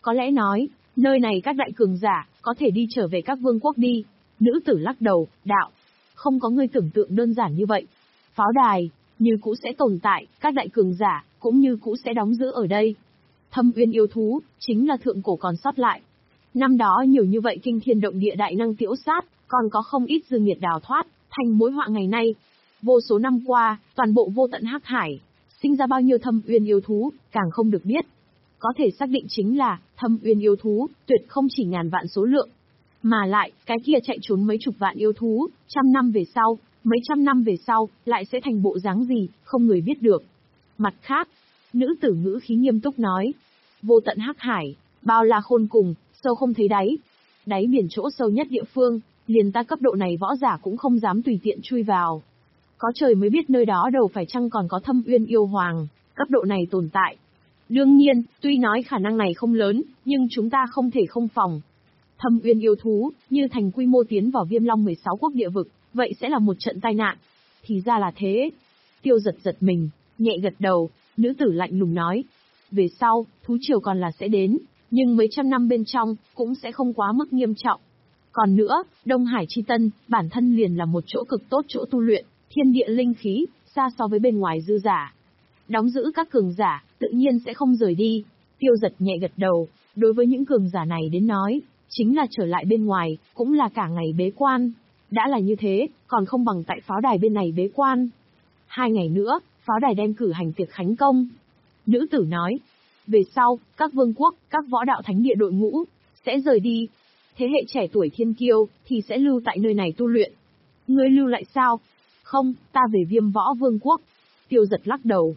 có lẽ nói, nơi này các đại cường giả, có thể đi trở về các vương quốc đi. Nữ tử lắc đầu, đạo, không có ngươi tưởng tượng đơn giản như vậy. Pháo đài, như cũ sẽ tồn tại, các đại cường giả, cũng như cũ sẽ đóng giữ ở đây. Thâm uyên yêu thú, chính là thượng cổ còn sót lại. Năm đó nhiều như vậy kinh thiên động địa đại năng tiễu sát, còn có không ít dư nghiệt đào thoát, thành mối họa ngày nay. Vô số năm qua, toàn bộ vô tận hắc hải, sinh ra bao nhiêu thâm uyên yêu thú, càng không được biết. Có thể xác định chính là, thâm uyên yêu thú, tuyệt không chỉ ngàn vạn số lượng. Mà lại, cái kia chạy trốn mấy chục vạn yêu thú, trăm năm về sau, mấy trăm năm về sau, lại sẽ thành bộ dáng gì, không người biết được. Mặt khác, nữ tử ngữ khí nghiêm túc nói, vô tận hắc hải, bao la khôn cùng, sâu không thấy đáy. Đáy biển chỗ sâu nhất địa phương, liền ta cấp độ này võ giả cũng không dám tùy tiện chui vào. Có trời mới biết nơi đó đâu phải chăng còn có thâm uyên yêu hoàng, cấp độ này tồn tại. Đương nhiên, tuy nói khả năng này không lớn, nhưng chúng ta không thể không phòng. Thâm uyên yêu thú, như thành quy mô tiến vào Viêm Long mười sáu quốc địa vực, vậy sẽ là một trận tai nạn. Thì ra là thế. Tiêu giật giật mình, nhẹ gật đầu, nữ tử lạnh lùng nói. Về sau, thú triều còn là sẽ đến, nhưng mấy trăm năm bên trong, cũng sẽ không quá mức nghiêm trọng. Còn nữa, Đông Hải Chi Tân, bản thân liền là một chỗ cực tốt chỗ tu luyện, thiên địa linh khí, xa so với bên ngoài dư giả. Đóng giữ các cường giả, tự nhiên sẽ không rời đi. Tiêu giật nhẹ gật đầu, đối với những cường giả này đến nói, chính là trở lại bên ngoài, cũng là cả ngày bế quan. Đã là như thế, còn không bằng tại pháo đài bên này bế quan. Hai ngày nữa, pháo đài đem cử hành tiệc khánh công. Nữ tử nói, về sau, các vương quốc, các võ đạo thánh địa đội ngũ, sẽ rời đi. Thế hệ trẻ tuổi thiên kiêu, thì sẽ lưu tại nơi này tu luyện. Ngươi lưu lại sao? Không, ta về Viêm Võ Vương quốc. Tiêu giật lắc đầu.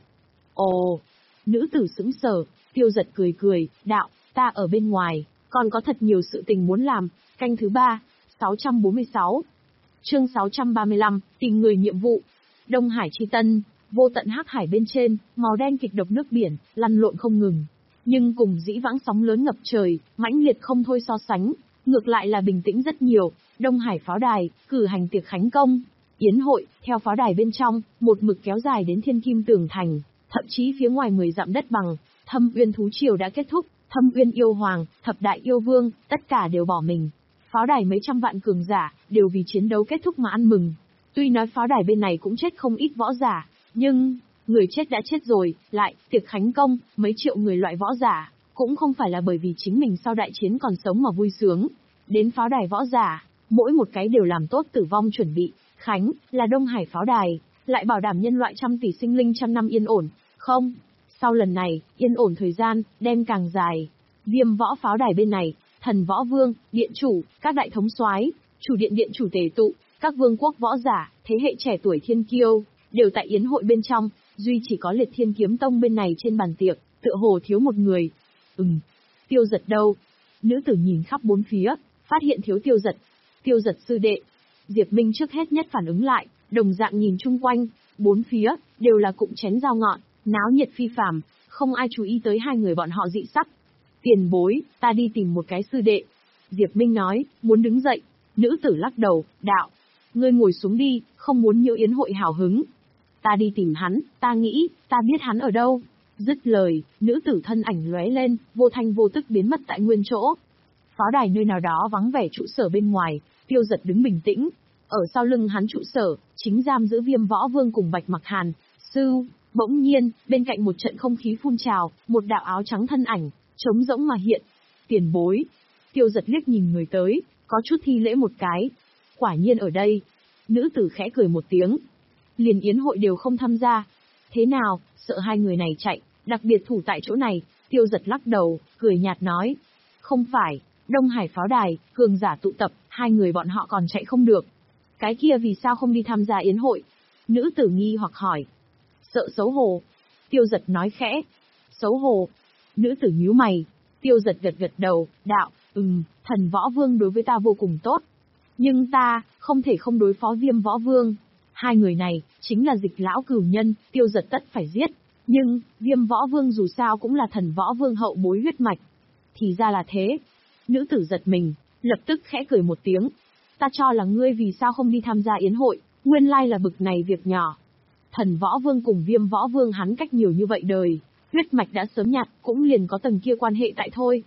Ồ, nữ tử sững sờ, tiêu giật cười cười, đạo, ta ở bên ngoài, còn có thật nhiều sự tình muốn làm. Canh thứ ba, sáu trăm bốn mươi sáu. Chương sáu trăm ba mươi lăm, tìm người nhiệm vụ. Đông Hải Chi Tân, vô tận hắc hải bên trên, màu đen kịch độc nước biển, lăn lộn không ngừng. Nhưng cùng dĩ vãng sóng lớn ngập trời, mãnh liệt không thôi so sánh, ngược lại là bình tĩnh rất nhiều. Đông Hải pháo đài, cử hành tiệc khánh công. Yến hội, theo pháo đài bên trong, một mực kéo dài đến thiên kim tường thành, thậm chí phía ngoài mười dặm đất bằng. Thâm uyên thú triều đã kết thúc, thâm uyên yêu hoàng, thập đại yêu vương, tất cả đều bỏ mình. Pháo đài mấy trăm vạn cường giả, đều vì chiến đấu kết thúc mà ăn mừng. Tuy nói pháo đài bên này cũng chết không ít võ giả, nhưng, người chết đã chết rồi, lại, tiệc khánh công, mấy triệu người loại võ giả, cũng không phải là bởi vì chính mình sau đại chiến còn sống mà vui sướng. Đến pháo đài võ giả, mỗi một cái đều làm tốt tử vong chuẩn bị. Khánh, là Đông Hải pháo đài, lại bảo đảm nhân loại trăm tỷ sinh linh trăm năm yên ổn. Không, sau lần này, yên ổn thời gian, đem càng dài. Viêm võ pháo đài bên này, thần võ vương, điện chủ, các đại thống soái, chủ điện điện chủ tề tụ, các vương quốc võ giả, thế hệ trẻ tuổi thiên kiêu, đều tại yến hội bên trong, duy chỉ có Liệt Thiên Kiếm Tông bên này trên bàn tiệc, tựa hồ thiếu một người. Ừm, Tiêu giật đâu? Nữ tử nhìn khắp bốn phía, phát hiện thiếu tiêu giật. Tiêu giật sư đệ. Diệp Minh trước hết nhất phản ứng lại, đồng dạng nhìn chung quanh, bốn phía, đều là cụm chén dao ngọn, náo nhiệt phi phàm, không ai chú ý tới hai người bọn họ dị sắc. Tiền bối, ta đi tìm một cái sư đệ. Diệp Minh nói, muốn đứng dậy. Nữ tử lắc đầu, đạo. Ngươi ngồi xuống đi, không muốn nhiễu yến hội hào hứng. Ta đi tìm hắn, ta nghĩ, ta biết hắn ở đâu. Dứt lời, nữ tử thân ảnh lóe lên, vô thanh vô tức biến mất tại nguyên chỗ. Pháo đài nơi nào đó vắng vẻ trụ sở bên ngoài, Tiêu giật đứng bình tĩnh. Ở sau lưng hắn trụ sở, chính giam giữ Viêm Võ Vương cùng Bạch Mặc Hàn. Sư, bỗng nhiên, bên cạnh một trận không khí phun trào, một đạo áo trắng thân ảnh, trống rỗng mà hiện. Tiền bối. Tiêu giật liếc nhìn người tới, có chút thi lễ một cái. Quả nhiên ở đây. Nữ tử khẽ cười một tiếng. Liền yến hội đều không tham gia. Thế nào, sợ hai người này chạy, đặc biệt thủ tại chỗ này. Tiêu giật lắc đầu, cười nhạt nói. Không phải, Đông Hải pháo đài, cường giả tụ tập, hai người bọn họ còn chạy không được. Cái kia vì sao không đi tham gia yến hội? Nữ tử nghi hoặc hỏi. Sợ xấu hổ. Tiêu giật nói khẽ. Xấu hổ. Nữ tử nhíu mày. Tiêu giật gật gật đầu, đạo, ừm, thần võ vương đối với ta vô cùng tốt. Nhưng ta, không thể không đối phó Viêm Võ Vương. Hai người này, chính là Dịch lão cửu nhân, tiêu giật tất phải giết. Nhưng, Viêm Võ Vương dù sao cũng là thần võ vương hậu bối huyết mạch. Thì ra là thế. Nữ tử giật mình, lập tức khẽ cười một tiếng. Ta cho là ngươi vì sao không đi tham gia yến hội, nguyên lai là bực này việc nhỏ. Thần Võ Vương cùng Viêm Võ Vương hắn cách nhiều như vậy đời, huyết mạch đã sớm nhạt, cũng liền có tầng kia quan hệ tại thôi.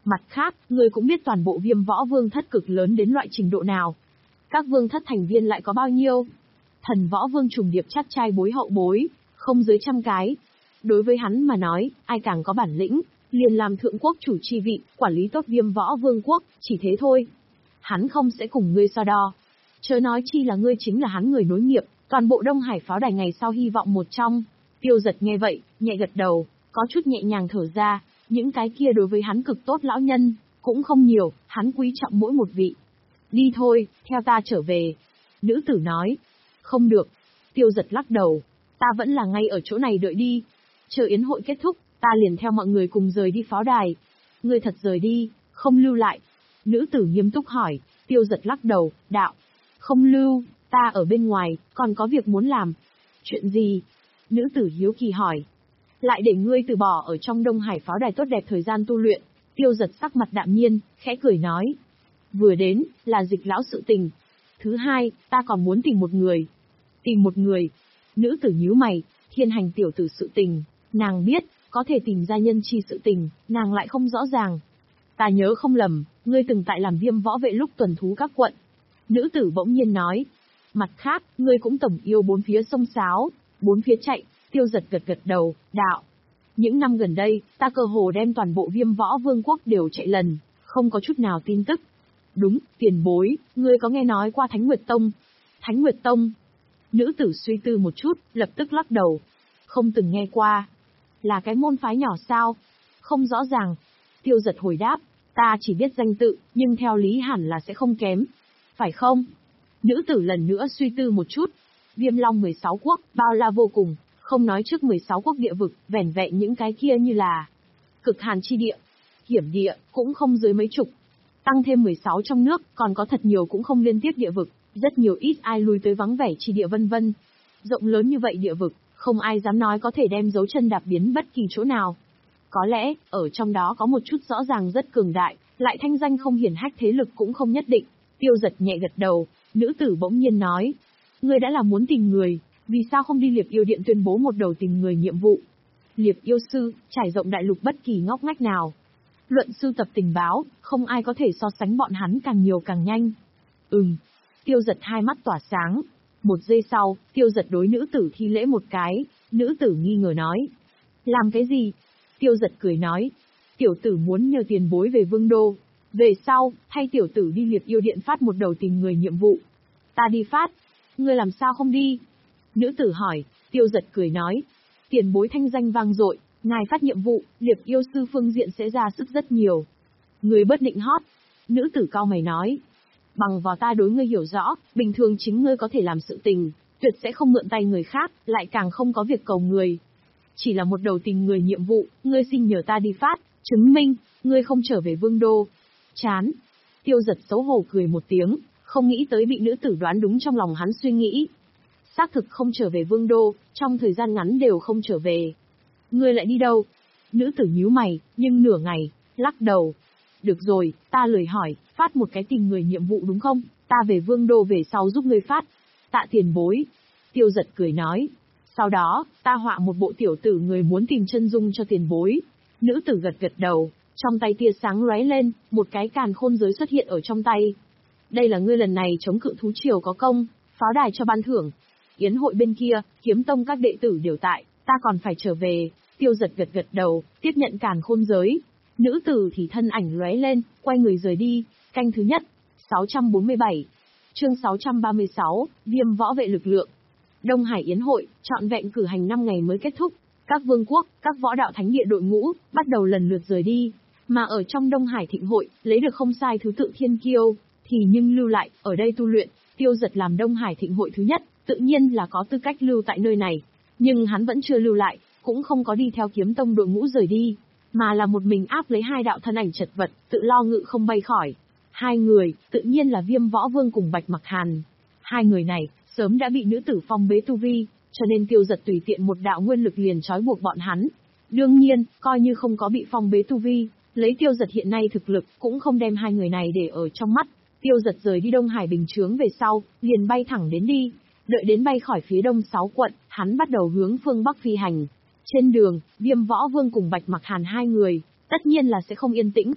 Mặt khác, ngươi cũng biết toàn bộ Viêm Võ Vương thất cực lớn đến loại trình độ nào. Các vương thất thành viên lại có bao nhiêu? Thần Võ Vương trùng điệp chắc trai bối hậu bối, không dưới trăm cái. Đối với hắn mà nói, ai càng có bản lĩnh, liền làm thượng quốc chủ chi vị, quản lý tốt Viêm Võ Vương quốc, chỉ thế thôi. Hắn không sẽ cùng ngươi so đo. Chớ nói chi là ngươi chính là hắn người nối nghiệp, toàn bộ Đông Hải pháo đài ngày sau hy vọng một trong. Tiêu Giật nghe vậy, nhẹ gật đầu, có chút nhẹ nhàng thở ra, những cái kia đối với hắn cực tốt lão nhân, cũng không nhiều, hắn quý trọng mỗi một vị. Đi thôi, theo ta trở về. Nữ tử nói. Không được. Tiêu Giật lắc đầu. Ta vẫn là ngay ở chỗ này đợi đi. Chờ yến hội kết thúc, ta liền theo mọi người cùng rời đi pháo đài. Ngươi thật rời đi, không lưu lại. Nữ tử nghiêm túc hỏi. Tiêu Giật lắc đầu, đạo. Không lưu, ta ở bên ngoài, còn có việc muốn làm. Chuyện gì? Nữ tử hiếu kỳ hỏi. Lại để ngươi từ bỏ ở trong Đông Hải pháo đài tốt đẹp thời gian tu luyện. Tiêu Giật sắc mặt đạm nhiên, khẽ cười nói. Vừa đến, là Dịch lão sự tình. Thứ hai, ta còn muốn tìm một người. Tìm một người. Nữ tử nhíu mày, Thiên Hành tiểu tử sự tình, nàng biết, có thể tìm ra nhân chi sự tình, nàng lại không rõ ràng. Ta nhớ không lầm, ngươi từng tại làm Viêm võ vệ lúc tuần thú các quận. Nữ tử bỗng nhiên nói. Mặt khác, ngươi cũng tổng yêu bốn phía sông sáo, bốn phía chạy. Tiêu Giật gật gật đầu, đạo. Những năm gần đây, ta cơ hồ đem toàn bộ Viêm Võ Vương quốc đều chạy lần, không có chút nào tin tức. Đúng, tiền bối, ngươi có nghe nói qua Thánh Nguyệt Tông? Thánh Nguyệt Tông? Nữ tử suy tư một chút, lập tức lắc đầu. Không từng nghe qua. Là cái môn phái nhỏ sao? Không rõ ràng. Tiêu Giật hồi đáp, ta chỉ biết danh tự, nhưng theo lý hẳn là sẽ không kém. Phải không? Nữ tử lần nữa suy tư một chút. Viêm Long mười sáu quốc, bao la vô cùng, không nói trước mười sáu quốc địa vực, vẻn vẹn những cái kia như là cực hàn chi địa, hiểm địa, cũng không dưới mấy chục. Tăng thêm mười sáu trong nước, còn có thật nhiều cũng không liên tiếp địa vực, rất nhiều ít ai lui tới vắng vẻ chi địa vân vân. Rộng lớn như vậy địa vực, không ai dám nói có thể đem dấu chân đạp biến bất kỳ chỗ nào. Có lẽ, ở trong đó có một chút rõ ràng rất cường đại, lại thanh danh không hiển hách thế lực cũng không nhất định. Tiêu Giật nhẹ gật đầu, nữ tử bỗng nhiên nói. Ngươi đã là muốn tìm người, vì sao không đi Liệp Yêu Điện tuyên bố một đầu tìm người nhiệm vụ? Liệp Yêu Sư, trải rộng đại lục bất kỳ ngóc ngách nào. Luận sưu tập tình báo, không ai có thể so sánh bọn hắn càng nhiều càng nhanh. Ừm. Tiêu Giật hai mắt tỏa sáng. Một giây sau, Tiêu Giật đối nữ tử thi lễ một cái, nữ tử nghi ngờ nói. Làm cái gì? Tiêu Giật cười nói. Tiểu tử muốn nhờ tiền bối về Vương Đô. Về sau, thay tiểu tử đi Liệp Yêu Điện phát một đầu tìm người nhiệm vụ. Ta đi phát. Ngươi làm sao không đi? Nữ tử hỏi. Tiêu Giật cười nói. Tiền bối thanh danh vang dội, ngài phát nhiệm vụ, Liệp Yêu Sư phương diện sẽ ra sức rất nhiều. Ngươi bất định hót. Nữ tử cao mày nói. Bằng vào ta đối ngươi hiểu rõ, bình thường chính ngươi có thể làm sự tình, tuyệt sẽ không mượn tay người khác, lại càng không có việc cầu người. Chỉ là một đầu tìm người nhiệm vụ, ngươi xin nhờ ta đi phát, chứng minh, ngươi không trở về Vương Đô. Chán. Tiêu Giật xấu hổ cười một tiếng, không nghĩ tới bị nữ tử đoán đúng trong lòng hắn suy nghĩ. Xác thực không trở về Vương Đô, trong thời gian ngắn đều không trở về. Ngươi lại đi đâu? Nữ tử nhíu mày, nhưng nửa ngày, lắc đầu. Được rồi, ta lười hỏi, phát một cái tìm người nhiệm vụ đúng không? Ta về Vương Đô về sau giúp ngươi phát. Tạ tiền bối. Tiêu Giật cười nói. Sau đó, ta họa một bộ tiểu tử người muốn tìm chân dung cho tiền bối. Nữ tử gật gật đầu, trong tay tia sáng lóe lên, một cái càn khôn giới xuất hiện ở trong tay. Đây là ngươi lần này chống cự thú triều có công, pháo đài cho ban thưởng. Yến hội bên kia, Kiếm Tông các đệ tử đều tại, ta còn phải trở về. Tiêu Giật gật gật đầu, tiếp nhận càn khôn giới. Nữ tử thì thân ảnh lóe lên, quay người rời đi. Canh thứ nhất, sáu trăm bốn mươi bảy. Chương sáu trăm ba mươi sáu, Viêm võ vệ lực lượng. Đông Hải Yến hội, trọn vẹn cử hành năm ngày mới kết thúc. Các vương quốc, các võ đạo thánh địa đội ngũ, bắt đầu lần lượt rời đi. Mà ở trong Đông Hải thịnh hội, lấy được không sai thứ tự thiên kiêu, thì nhưng lưu lại, ở đây tu luyện. Tiêu Giật làm Đông Hải thịnh hội thứ nhất, tự nhiên là có tư cách lưu tại nơi này. Nhưng hắn vẫn chưa lưu lại, cũng không có đi theo Kiếm Tông đội ngũ rời đi, mà là một mình áp lấy hai đạo thân ảnh chật vật, tự lo ngự không bay khỏi. Hai người, tự nhiên là Viêm Võ Vương cùng Bạch Mặc Hàn. Hai người này, sớm đã bị nữ tử phong bế tu vi, cho nên Tiêu Giật tùy tiện một đạo nguyên lực liền trói buộc bọn hắn. Đương nhiên, coi như không có bị phong bế tu vi, lấy Tiêu Giật hiện nay thực lực, cũng không đem hai người này để ở trong mắt. Tiêu Giật rời đi Đông Hải bình chướng về sau, liền bay thẳng đến đi. Đợi đến bay khỏi phía đông sáu quận, hắn bắt đầu hướng phương Bắc phi hành. Trên đường, Viêm Võ Vương cùng Bạch Mặc Hàn hai người, tất nhiên là sẽ không yên tĩnh.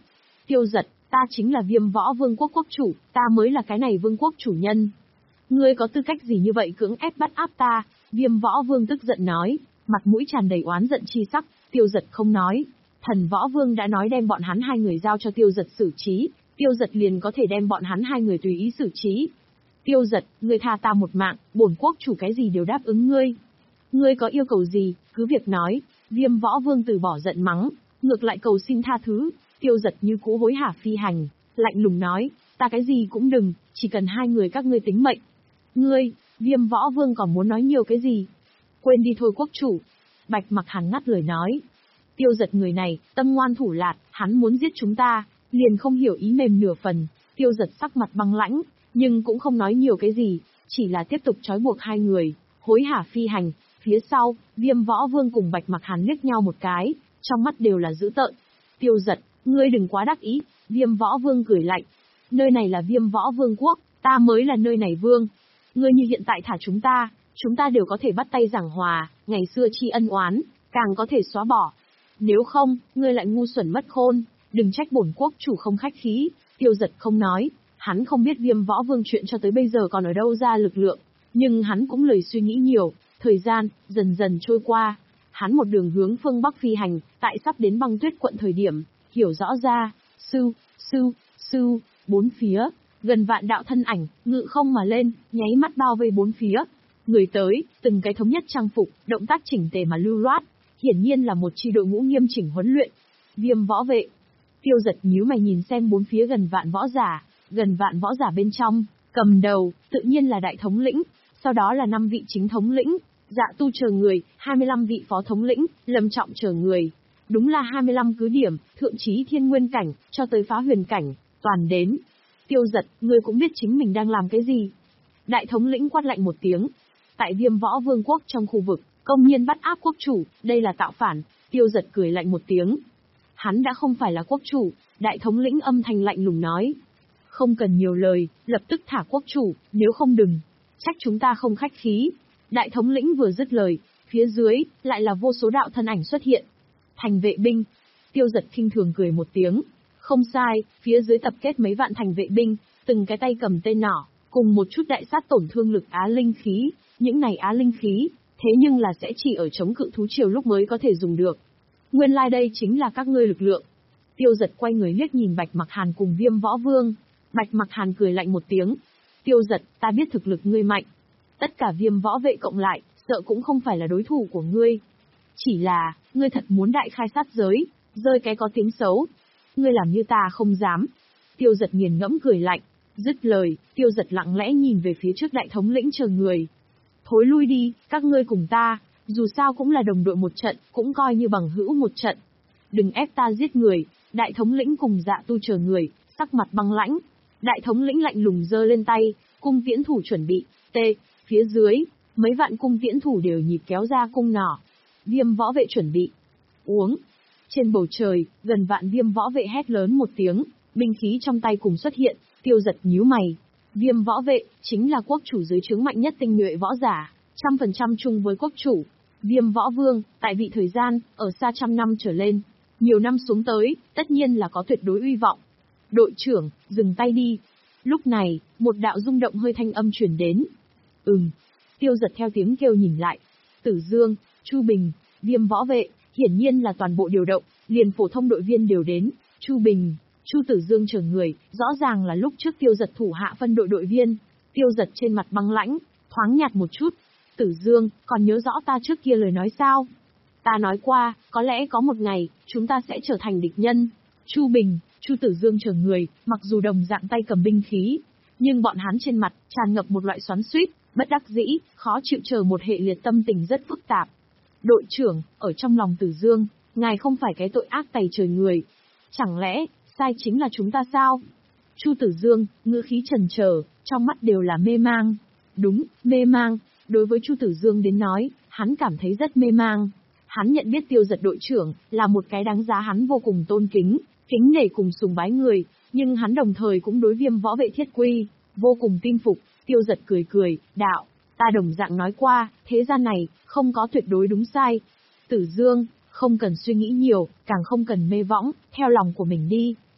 Tiêu Giật, ta chính là Viêm Võ Vương quốc quốc chủ, ta mới là cái này vương quốc chủ nhân. Ngươi có tư cách gì như vậy cưỡng ép bắt áp ta? Viêm Võ Vương tức giận nói, mặt mũi tràn đầy oán giận chi sắc. Tiêu Giật không nói. Thần Võ Vương đã nói đem bọn hắn hai người giao cho Tiêu Giật xử trí, Tiêu Giật liền có thể đem bọn hắn hai người tùy ý xử trí. Tiêu Giật, ngươi tha ta một mạng, bổn quốc chủ cái gì đều đáp ứng ngươi. Ngươi có yêu cầu gì, cứ việc nói. Viêm Võ Vương từ bỏ giận mắng, ngược lại cầu xin tha thứ. Tiêu Giật như cũ hối hả phi hành, lạnh lùng nói, ta cái gì cũng đừng, chỉ cần hai người các ngươi tính mệnh. Ngươi, Viêm Võ Vương còn muốn nói nhiều cái gì? Quên đi thôi quốc chủ. Bạch Mặc Hàn ngắt lời nói. Tiêu Giật người này, tâm ngoan thủ lạt, hắn muốn giết chúng ta, liền không hiểu ý mềm nửa phần. Tiêu Giật sắc mặt băng lãnh, nhưng cũng không nói nhiều cái gì, chỉ là tiếp tục trói buộc hai người, hối hả phi hành. Phía sau, Viêm Võ Vương cùng Bạch Mặc Hàn liếc nhau một cái, trong mắt đều là dữ tợn. Tiêu Giật, ngươi đừng quá đắc ý. Viêm Võ Vương cười lạnh. Nơi này là Viêm Võ Vương quốc, ta mới là nơi này vương. Ngươi như hiện tại thả chúng ta, chúng ta đều có thể bắt tay giảng hòa, ngày xưa chi ân oán, càng có thể xóa bỏ. Nếu không, ngươi lại ngu xuẩn mất khôn, đừng trách bổn quốc chủ không khách khí. Tiêu Giật không nói, hắn không biết Viêm Võ Vương chuyện cho tới bây giờ còn ở đâu ra lực lượng, nhưng hắn cũng lười suy nghĩ nhiều. Thời gian dần dần trôi qua, hắn một đường hướng phương Bắc phi hành, tại sắp đến Băng Tuyết quận thời điểm, hiểu rõ ra, sưu, sưu, sưu, bốn phía, gần vạn đạo thân ảnh, ngự không mà lên, nháy mắt bao vây bốn phía. Người tới, từng cái thống nhất trang phục, động tác chỉnh tề mà lưu loát, hiển nhiên là một chi đội ngũ nghiêm chỉnh huấn luyện. Viêm võ vệ. Tiêu Giật nhíu mày nhìn xem bốn phía gần vạn võ giả, gần vạn võ giả bên trong, cầm đầu, tự nhiên là đại thống lĩnh, sau đó là năm vị chính thống lĩnh, Dạ Tu chờ người, hai mươi lăm vị phó thống lĩnh, Lâm Trọng chờ người. Đúng là hai mươi lăm cứ điểm, thượng chí thiên nguyên cảnh, cho tới phá huyền cảnh, toàn đến. Tiêu Giật, ngươi cũng biết chính mình đang làm cái gì. Đại thống lĩnh quát lạnh một tiếng. Tại Viêm Võ Vương quốc trong khu vực, công nhiên bắt áp quốc chủ, đây là tạo phản. Tiêu Giật cười lạnh một tiếng. Hắn đã không phải là quốc chủ, đại thống lĩnh âm thanh lạnh lùng nói. Không cần nhiều lời, lập tức thả quốc chủ, nếu không đừng. Trách chúng ta không khách khí. Đại thống lĩnh vừa dứt lời, phía dưới, lại là vô số đạo thân ảnh xuất hiện. Thành vệ binh. Tiêu Giật khinh thường cười một tiếng. Không sai, phía dưới tập kết mấy vạn thành vệ binh, từng cái tay cầm tên nỏ, cùng một chút đại sát tổn thương lực á linh khí. Những này á linh khí, thế nhưng là sẽ chỉ ở chống cự thú triều lúc mới có thể dùng được. Nguyên lai like đây chính là các ngươi lực lượng. Tiêu Giật quay người liếc nhìn Bạch Mặc Hàn cùng Viêm Võ Vương. Bạch Mặc Hàn cười lạnh một tiếng. Tiêu Giật, ta biết thực lực ngươi mạnh. Tất cả Viêm Võ vệ cộng lại, sợ cũng không phải là đối thủ của ngươi. Chỉ là, ngươi thật muốn đại khai sát giới, rơi cái có tiếng xấu. Ngươi làm như ta không dám. Tiêu Giật nghiền ngẫm cười lạnh. Dứt lời, Tiêu Giật lặng lẽ nhìn về phía trước đại thống lĩnh chờ người. Thối lui đi, các ngươi cùng ta, dù sao cũng là đồng đội một trận, cũng coi như bằng hữu một trận. Đừng ép ta giết người. Đại thống lĩnh cùng Dạ Tu chờ người, sắc mặt băng lãnh. Đại thống lĩnh lạnh lùng giơ lên tay, cung tiễn thủ chuẩn bị. T. Phía dưới, mấy vạn cung tiễn thủ đều nhịp kéo ra cung nỏ. Viêm võ vệ chuẩn bị. Uống. Trên bầu trời, gần vạn viêm võ vệ hét lớn một tiếng, binh khí trong tay cùng xuất hiện. Tiêu Giật nhíu mày. Viêm võ vệ, chính là quốc chủ dưới trướng mạnh nhất tinh nhuệ võ giả, trăm phần trăm chung với quốc chủ. Viêm võ vương, tại vị thời gian, ở xa trăm năm trở lên. Nhiều năm xuống tới, tất nhiên là có tuyệt đối uy vọng. Đội trưởng, dừng tay đi. Lúc này, một đạo rung động hơi thanh âm truyền đến. Ừm. Tiêu Giật theo tiếng kêu nhìn lại. Tử Dương, Chu Bình, Viêm võ vệ, hiển nhiên là toàn bộ điều động, liền phổ thông đội viên đều đến. Chu Bình, Chu Tử Dương chờ người, rõ ràng là lúc trước Tiêu Giật thủ hạ phân đội đội viên. Tiêu Giật trên mặt băng lãnh, thoáng nhạt một chút. Tử Dương, còn nhớ rõ ta trước kia lời nói sao? Ta nói qua, có lẽ có một ngày, chúng ta sẽ trở thành địch nhân. Chu Bình, Chu Tử Dương chờ người, mặc dù đồng dạng tay cầm binh khí, nhưng bọn hắn trên mặt tràn ngập một loại xoắn xuýt, bất đắc dĩ, khó chịu chờ một hệ liệt tâm tình rất phức tạp. Đội trưởng, ở trong lòng Tử Dương, ngài không phải cái tội ác tày trời người. Chẳng lẽ, sai chính là chúng ta sao? Chu Tử Dương, ngữ khí trần chờ, trong mắt đều là mê mang. Đúng, mê mang. Đối với Chu Tử Dương đến nói, hắn cảm thấy rất mê mang. Hắn nhận biết Tiêu Giật đội trưởng là một cái đáng giá hắn vô cùng tôn kính, kính nể cùng sùng bái người, nhưng hắn đồng thời cũng đối Viêm võ vệ thiết quy, vô cùng tin phục. Tiêu Giật cười cười, đạo, ta đồng dạng nói qua, thế gian này, không có tuyệt đối đúng sai. Tử Dương, không cần suy nghĩ nhiều, càng không cần mê võng, theo lòng của mình đi.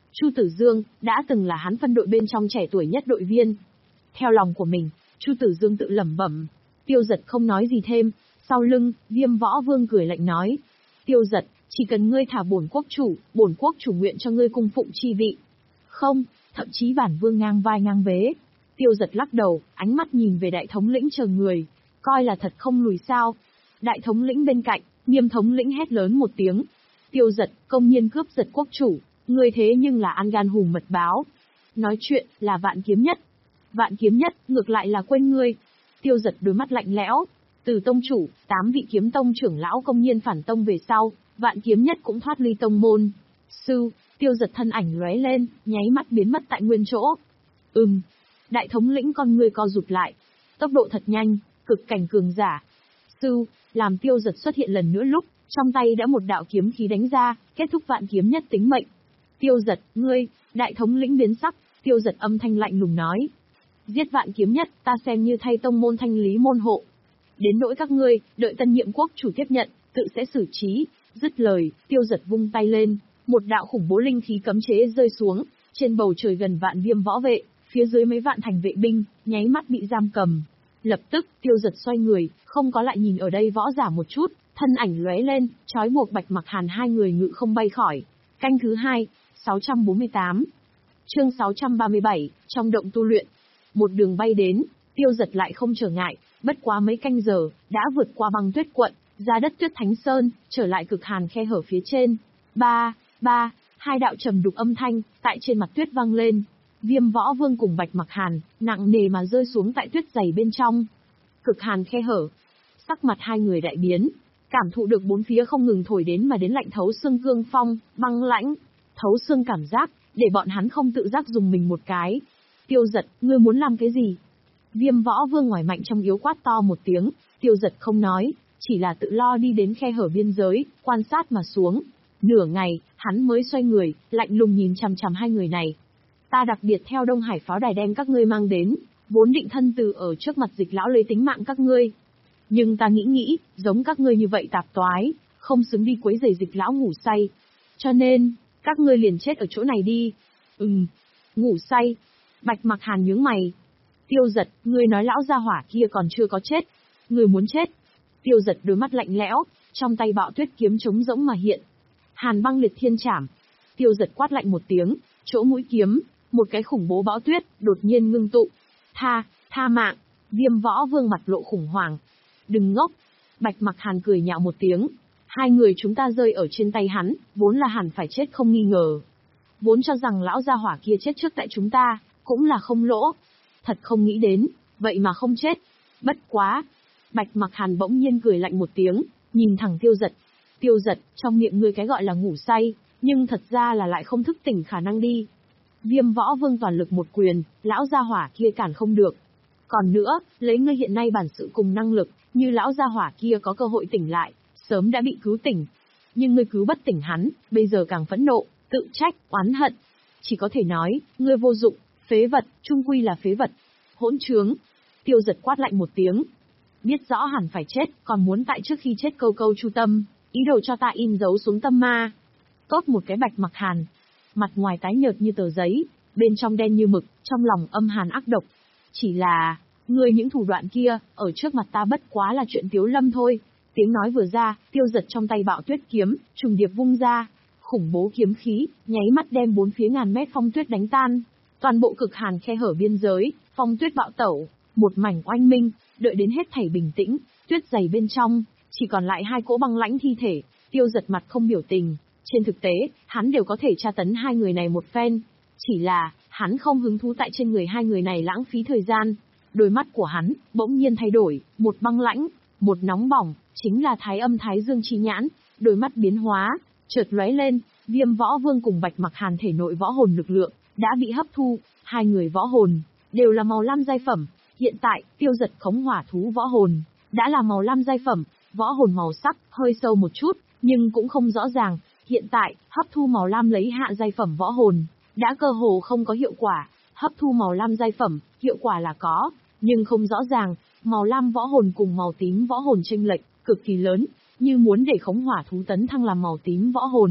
Chu Tử Dương, đã từng là hắn phân đội bên trong trẻ tuổi nhất đội viên. Theo lòng của mình, Chu Tử Dương tự lẩm bẩm. Tiêu Dật không nói gì thêm, sau lưng, Viêm Võ Vương cười lạnh nói. Tiêu Dật, chỉ cần ngươi thả bổn quốc chủ, bổn quốc chủ nguyện cho ngươi cung phụng chi vị. Không, thậm chí bản vương ngang vai ngang vế. Tiêu Dật lắc đầu, ánh mắt nhìn về đại thống lĩnh chờ người, coi là thật không lùi sao. Đại thống lĩnh bên cạnh, Nghiêm thống lĩnh hét lớn một tiếng. Tiêu Dật, công nhiên cướp giật quốc chủ, ngươi thế nhưng là ăn gan hùm mật báo. Nói chuyện, là Vạn Kiếm Nhất. Vạn Kiếm Nhất, ngược lại là quên ngươi. Tiêu Dật đôi mắt lạnh lẽo. Từ tông chủ, tám vị kiếm tông trưởng lão công nhiên phản tông về sau, Vạn Kiếm Nhất cũng thoát ly tông môn. Sư, Tiêu Dật thân ảnh lóe lên, nháy mắt biến mất tại nguyên chỗ. Ừm. Đại thống lĩnh con ngươi co rụt lại. Tốc độ thật nhanh, cực cảnh cường giả. Sư, làm Tiêu Dật xuất hiện lần nữa lúc, trong tay đã một đạo kiếm khí đánh ra, kết thúc Vạn Kiếm Nhất tính mệnh. Tiêu Dật, ngươi, đại thống lĩnh biến sắc, Tiêu Dật âm thanh lạnh lùng nói. Giết Vạn Kiếm Nhất, ta xem như thay tông môn thanh lý môn hộ. Đến nỗi các ngươi, đợi tân nhiệm quốc chủ tiếp nhận, tự sẽ xử trí. Dứt lời, Tiêu Dật vung tay lên, một đạo khủng bố linh khí cấm chế rơi xuống, trên bầu trời gần vạn viêm võ vệ, phía dưới mấy vạn thành vệ binh, nháy mắt bị giam cầm. Lập tức, Tiêu Dật xoay người, không có lại nhìn ở đây võ giả một chút, thân ảnh lóe lên, trói buộc Bạch Mặc Hàn hai người ngự không bay khỏi. Canh thứ hai, sáu trăm bốn mươi tám. Chương sáu trăm ba mươi bảy, trong động tu luyện. Một đường bay đến, Tiêu Dật lại không trở ngại, bất quá mấy canh giờ, đã vượt qua băng tuyết quận, ra đất tuyết Thánh Sơn, trở lại cực hàn khe hở phía trên. Ba, ba, hai đạo trầm đục âm thanh, tại trên mặt tuyết vang lên. Viêm Võ Vương cùng Bạch Mặc Hàn, nặng nề mà rơi xuống tại tuyết dày bên trong. Cực hàn khe hở. Sắc mặt hai người đại biến, cảm thụ được bốn phía không ngừng thổi đến mà đến lạnh thấu xương cương phong, băng lãnh, thấu xương cảm giác, để bọn hắn không tự giác dùng mình một cái. Tiêu Dật, ngươi muốn làm cái gì? Viêm Võ Vương ngoài mạnh trong yếu quát to một tiếng, Tiêu Dật không nói, chỉ là tự lo đi đến khe hở biên giới, quan sát mà xuống. Nửa ngày, hắn mới xoay người, lạnh lùng nhìn chằm chằm hai người này. Ta đặc biệt theo Đông Hải pháo đài đem các ngươi mang đến, vốn định thân từ ở trước mặt Dịch lão lấy tính mạng các ngươi. Nhưng ta nghĩ nghĩ, giống các ngươi như vậy tạp toái, không xứng đi quấy rầy Dịch lão ngủ say. Cho nên, các ngươi liền chết ở chỗ này đi. Ừm, ngủ say. Bạch Mặc Hàn nhướng mày. Tiêu Dật, ngươi nói lão gia hỏa kia còn chưa có chết. Ngươi muốn chết. Tiêu Dật đôi mắt lạnh lẽo, trong tay bạo tuyết kiếm trống rỗng mà hiện. Hàn băng liệt thiên trảm. Tiêu Dật quát lạnh một tiếng, chỗ mũi kiếm, một cái khủng bố bão tuyết, đột nhiên ngưng tụ. Tha, tha mạng. Viêm Võ Vương mặt lộ khủng hoảng. Đừng ngốc. Bạch Mặc Hàn cười nhạo một tiếng. Hai người chúng ta rơi ở trên tay hắn, vốn là hẳn phải chết không nghi ngờ. Vốn cho rằng lão gia hỏa kia chết trước tại chúng ta, cũng là không lỗ. Thật không nghĩ đến, vậy mà không chết. Bất quá. Bạch Mặc Hàn bỗng nhiên cười lạnh một tiếng, nhìn thẳng Tiêu Dật. Tiêu Dật, trong miệng ngươi cái gọi là ngủ say, nhưng thật ra là lại không thức tỉnh khả năng đi. Viêm Võ Vương toàn lực một quyền, lão gia hỏa kia cản không được. Còn nữa, lấy ngươi hiện nay bản sự cùng năng lực, như lão gia hỏa kia có cơ hội tỉnh lại, sớm đã bị cứu tỉnh. Nhưng ngươi cứu bất tỉnh hắn, bây giờ càng phẫn nộ, tự trách, oán hận. Chỉ có thể nói, ngươi vô dụng, phế vật, chung quy là phế vật. Hỗn trướng. Tiêu Dật quát lạnh một tiếng. Biết rõ hẳn phải chết, còn muốn tại trước khi chết câu câu chu tâm, ý đồ cho ta in dấu xuống tâm ma. Tốt một cái Bạch Mặc Hàn. Mặt ngoài tái nhợt như tờ giấy, bên trong đen như mực, trong lòng âm hàn ác độc. Chỉ là, ngươi những thủ đoạn kia, ở trước mặt ta bất quá là chuyện tiếu lâm thôi. Tiếng nói vừa ra, Tiêu Dật trong tay bạo tuyết kiếm, trùng điệp vung ra. Khủng bố kiếm khí, nháy mắt đem bốn phía ngàn mét phong tuyết đánh tan. Toàn bộ cực hàn khe hở biên giới, phong tuyết bạo tẩu, một mảnh oanh minh, đợi đến hết thảy bình tĩnh, tuyết dày bên trong, chỉ còn lại hai cỗ băng lãnh thi thể. Tiêu Dật mặt không biểu tình. Trên thực tế, hắn đều có thể tra tấn hai người này một phen. Chỉ là, hắn không hứng thú tại trên người hai người này lãng phí thời gian. Đôi mắt của hắn, bỗng nhiên thay đổi, một băng lãnh, một nóng bỏng, chính là Thái Âm Thái Dương chi nhãn. Đôi mắt biến hóa, chợt lóe lên, Viêm Võ Vương cùng Bạch Mặc Hàn thể nội võ hồn lực lượng, đã bị hấp thu. Hai người võ hồn, đều là màu lam giai phẩm. Hiện tại, Tiêu Dật khống hỏa thú võ hồn, đã là màu lam giai phẩm. Võ hồn màu sắc, hơi sâu một chút, nhưng cũng không rõ ràng. Hiện tại, hấp thu màu lam lấy hạ giai phẩm võ hồn, đã cơ hồ không có hiệu quả. Hấp thu màu lam giai phẩm, hiệu quả là có, nhưng không rõ ràng. Màu lam võ hồn cùng màu tím võ hồn chênh lệch cực kỳ lớn, như muốn để khống hỏa thú tấn thăng làm màu tím võ hồn,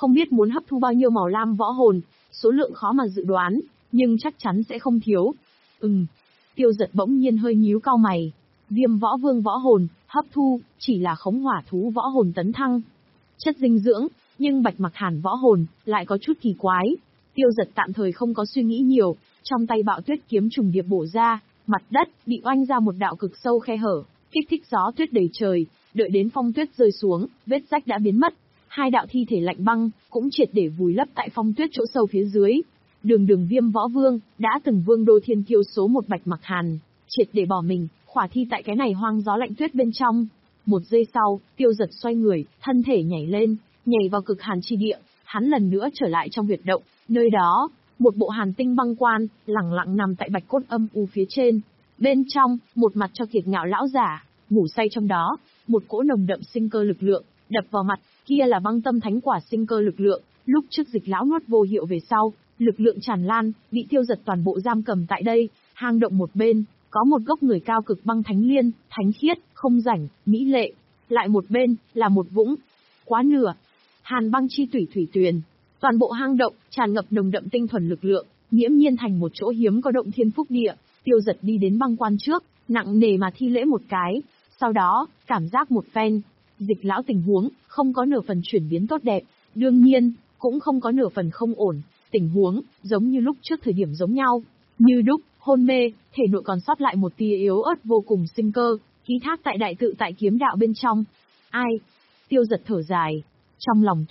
không biết muốn hấp thu bao nhiêu màu lam võ hồn, số lượng khó mà dự đoán, nhưng chắc chắn sẽ không thiếu. Ừm. Tiêu Giật bỗng nhiên hơi nhíu cau mày. Viêm võ vương võ hồn, hấp thu, chỉ là khống hỏa thú võ hồn tấn thăng. Chất dinh dưỡng, nhưng Bạch Mặc Hàn võ hồn, lại có chút kỳ quái. Tiêu Giật tạm thời không có suy nghĩ nhiều, trong tay bạo tuyết kiếm trùng điệp bổ ra, mặt đất, bị oanh ra một đạo cực sâu khe hở, kích thích gió tuyết đầy trời, đợi đến phong tuyết rơi xuống, vết rách đã biến mất. Hai đạo thi thể lạnh băng, cũng triệt để vùi lấp tại phong tuyết chỗ sâu phía dưới. Đường đường Viêm võ vương, đã từng vương đô thiên kiêu số một Bạch Mặc Hàn, triệt để bỏ mình, khỏa thi tại cái này hoang gió lạnh tuyết bên trong. Một giây sau, Tiêu Giật xoay người, thân thể nhảy lên, nhảy vào cực hàn chi địa, hắn lần nữa trở lại trong huyệt động, nơi đó, một bộ hàn tinh băng quan, lẳng lặng nằm tại bạch cốt âm u phía trên. Bên trong, một mặt cho kiệt ngạo lão giả, ngủ say trong đó, một cỗ nồng đậm sinh cơ lực lượng, đập vào mặt, kia là băng tâm thánh quả sinh cơ lực lượng, lúc trước Dịch lão nuốt vô hiệu về sau, lực lượng tràn lan, bị Tiêu Giật toàn bộ giam cầm tại đây. Hang động một bên, có một gốc người cao cực băng thánh liên, thánh khiết, không rảnh, mỹ lệ. Lại một bên, là một vũng, quá nửa, hàn băng chi tủy thủy tuyền. Toàn bộ hang động, tràn ngập nồng đậm tinh thuần lực lượng, nghiễm nhiên thành một chỗ hiếm có động thiên phúc địa. Tiêu Giật đi đến băng quan trước, nặng nề mà thi lễ một cái. Sau đó, cảm giác một phen, Dịch lão tình huống, không có nửa phần chuyển biến tốt đẹp. Đương nhiên, cũng không có nửa phần không ổn. Tình huống, giống như lúc trước thời điểm giống nhau. Như đúc, hôn mê, thể nội còn sót lại một tia yếu ớt vô cùng sinh cơ, ký thác tại đại tự tại kiếm đạo bên trong. Ai? Tiêu Giật thở dài. Trong lòng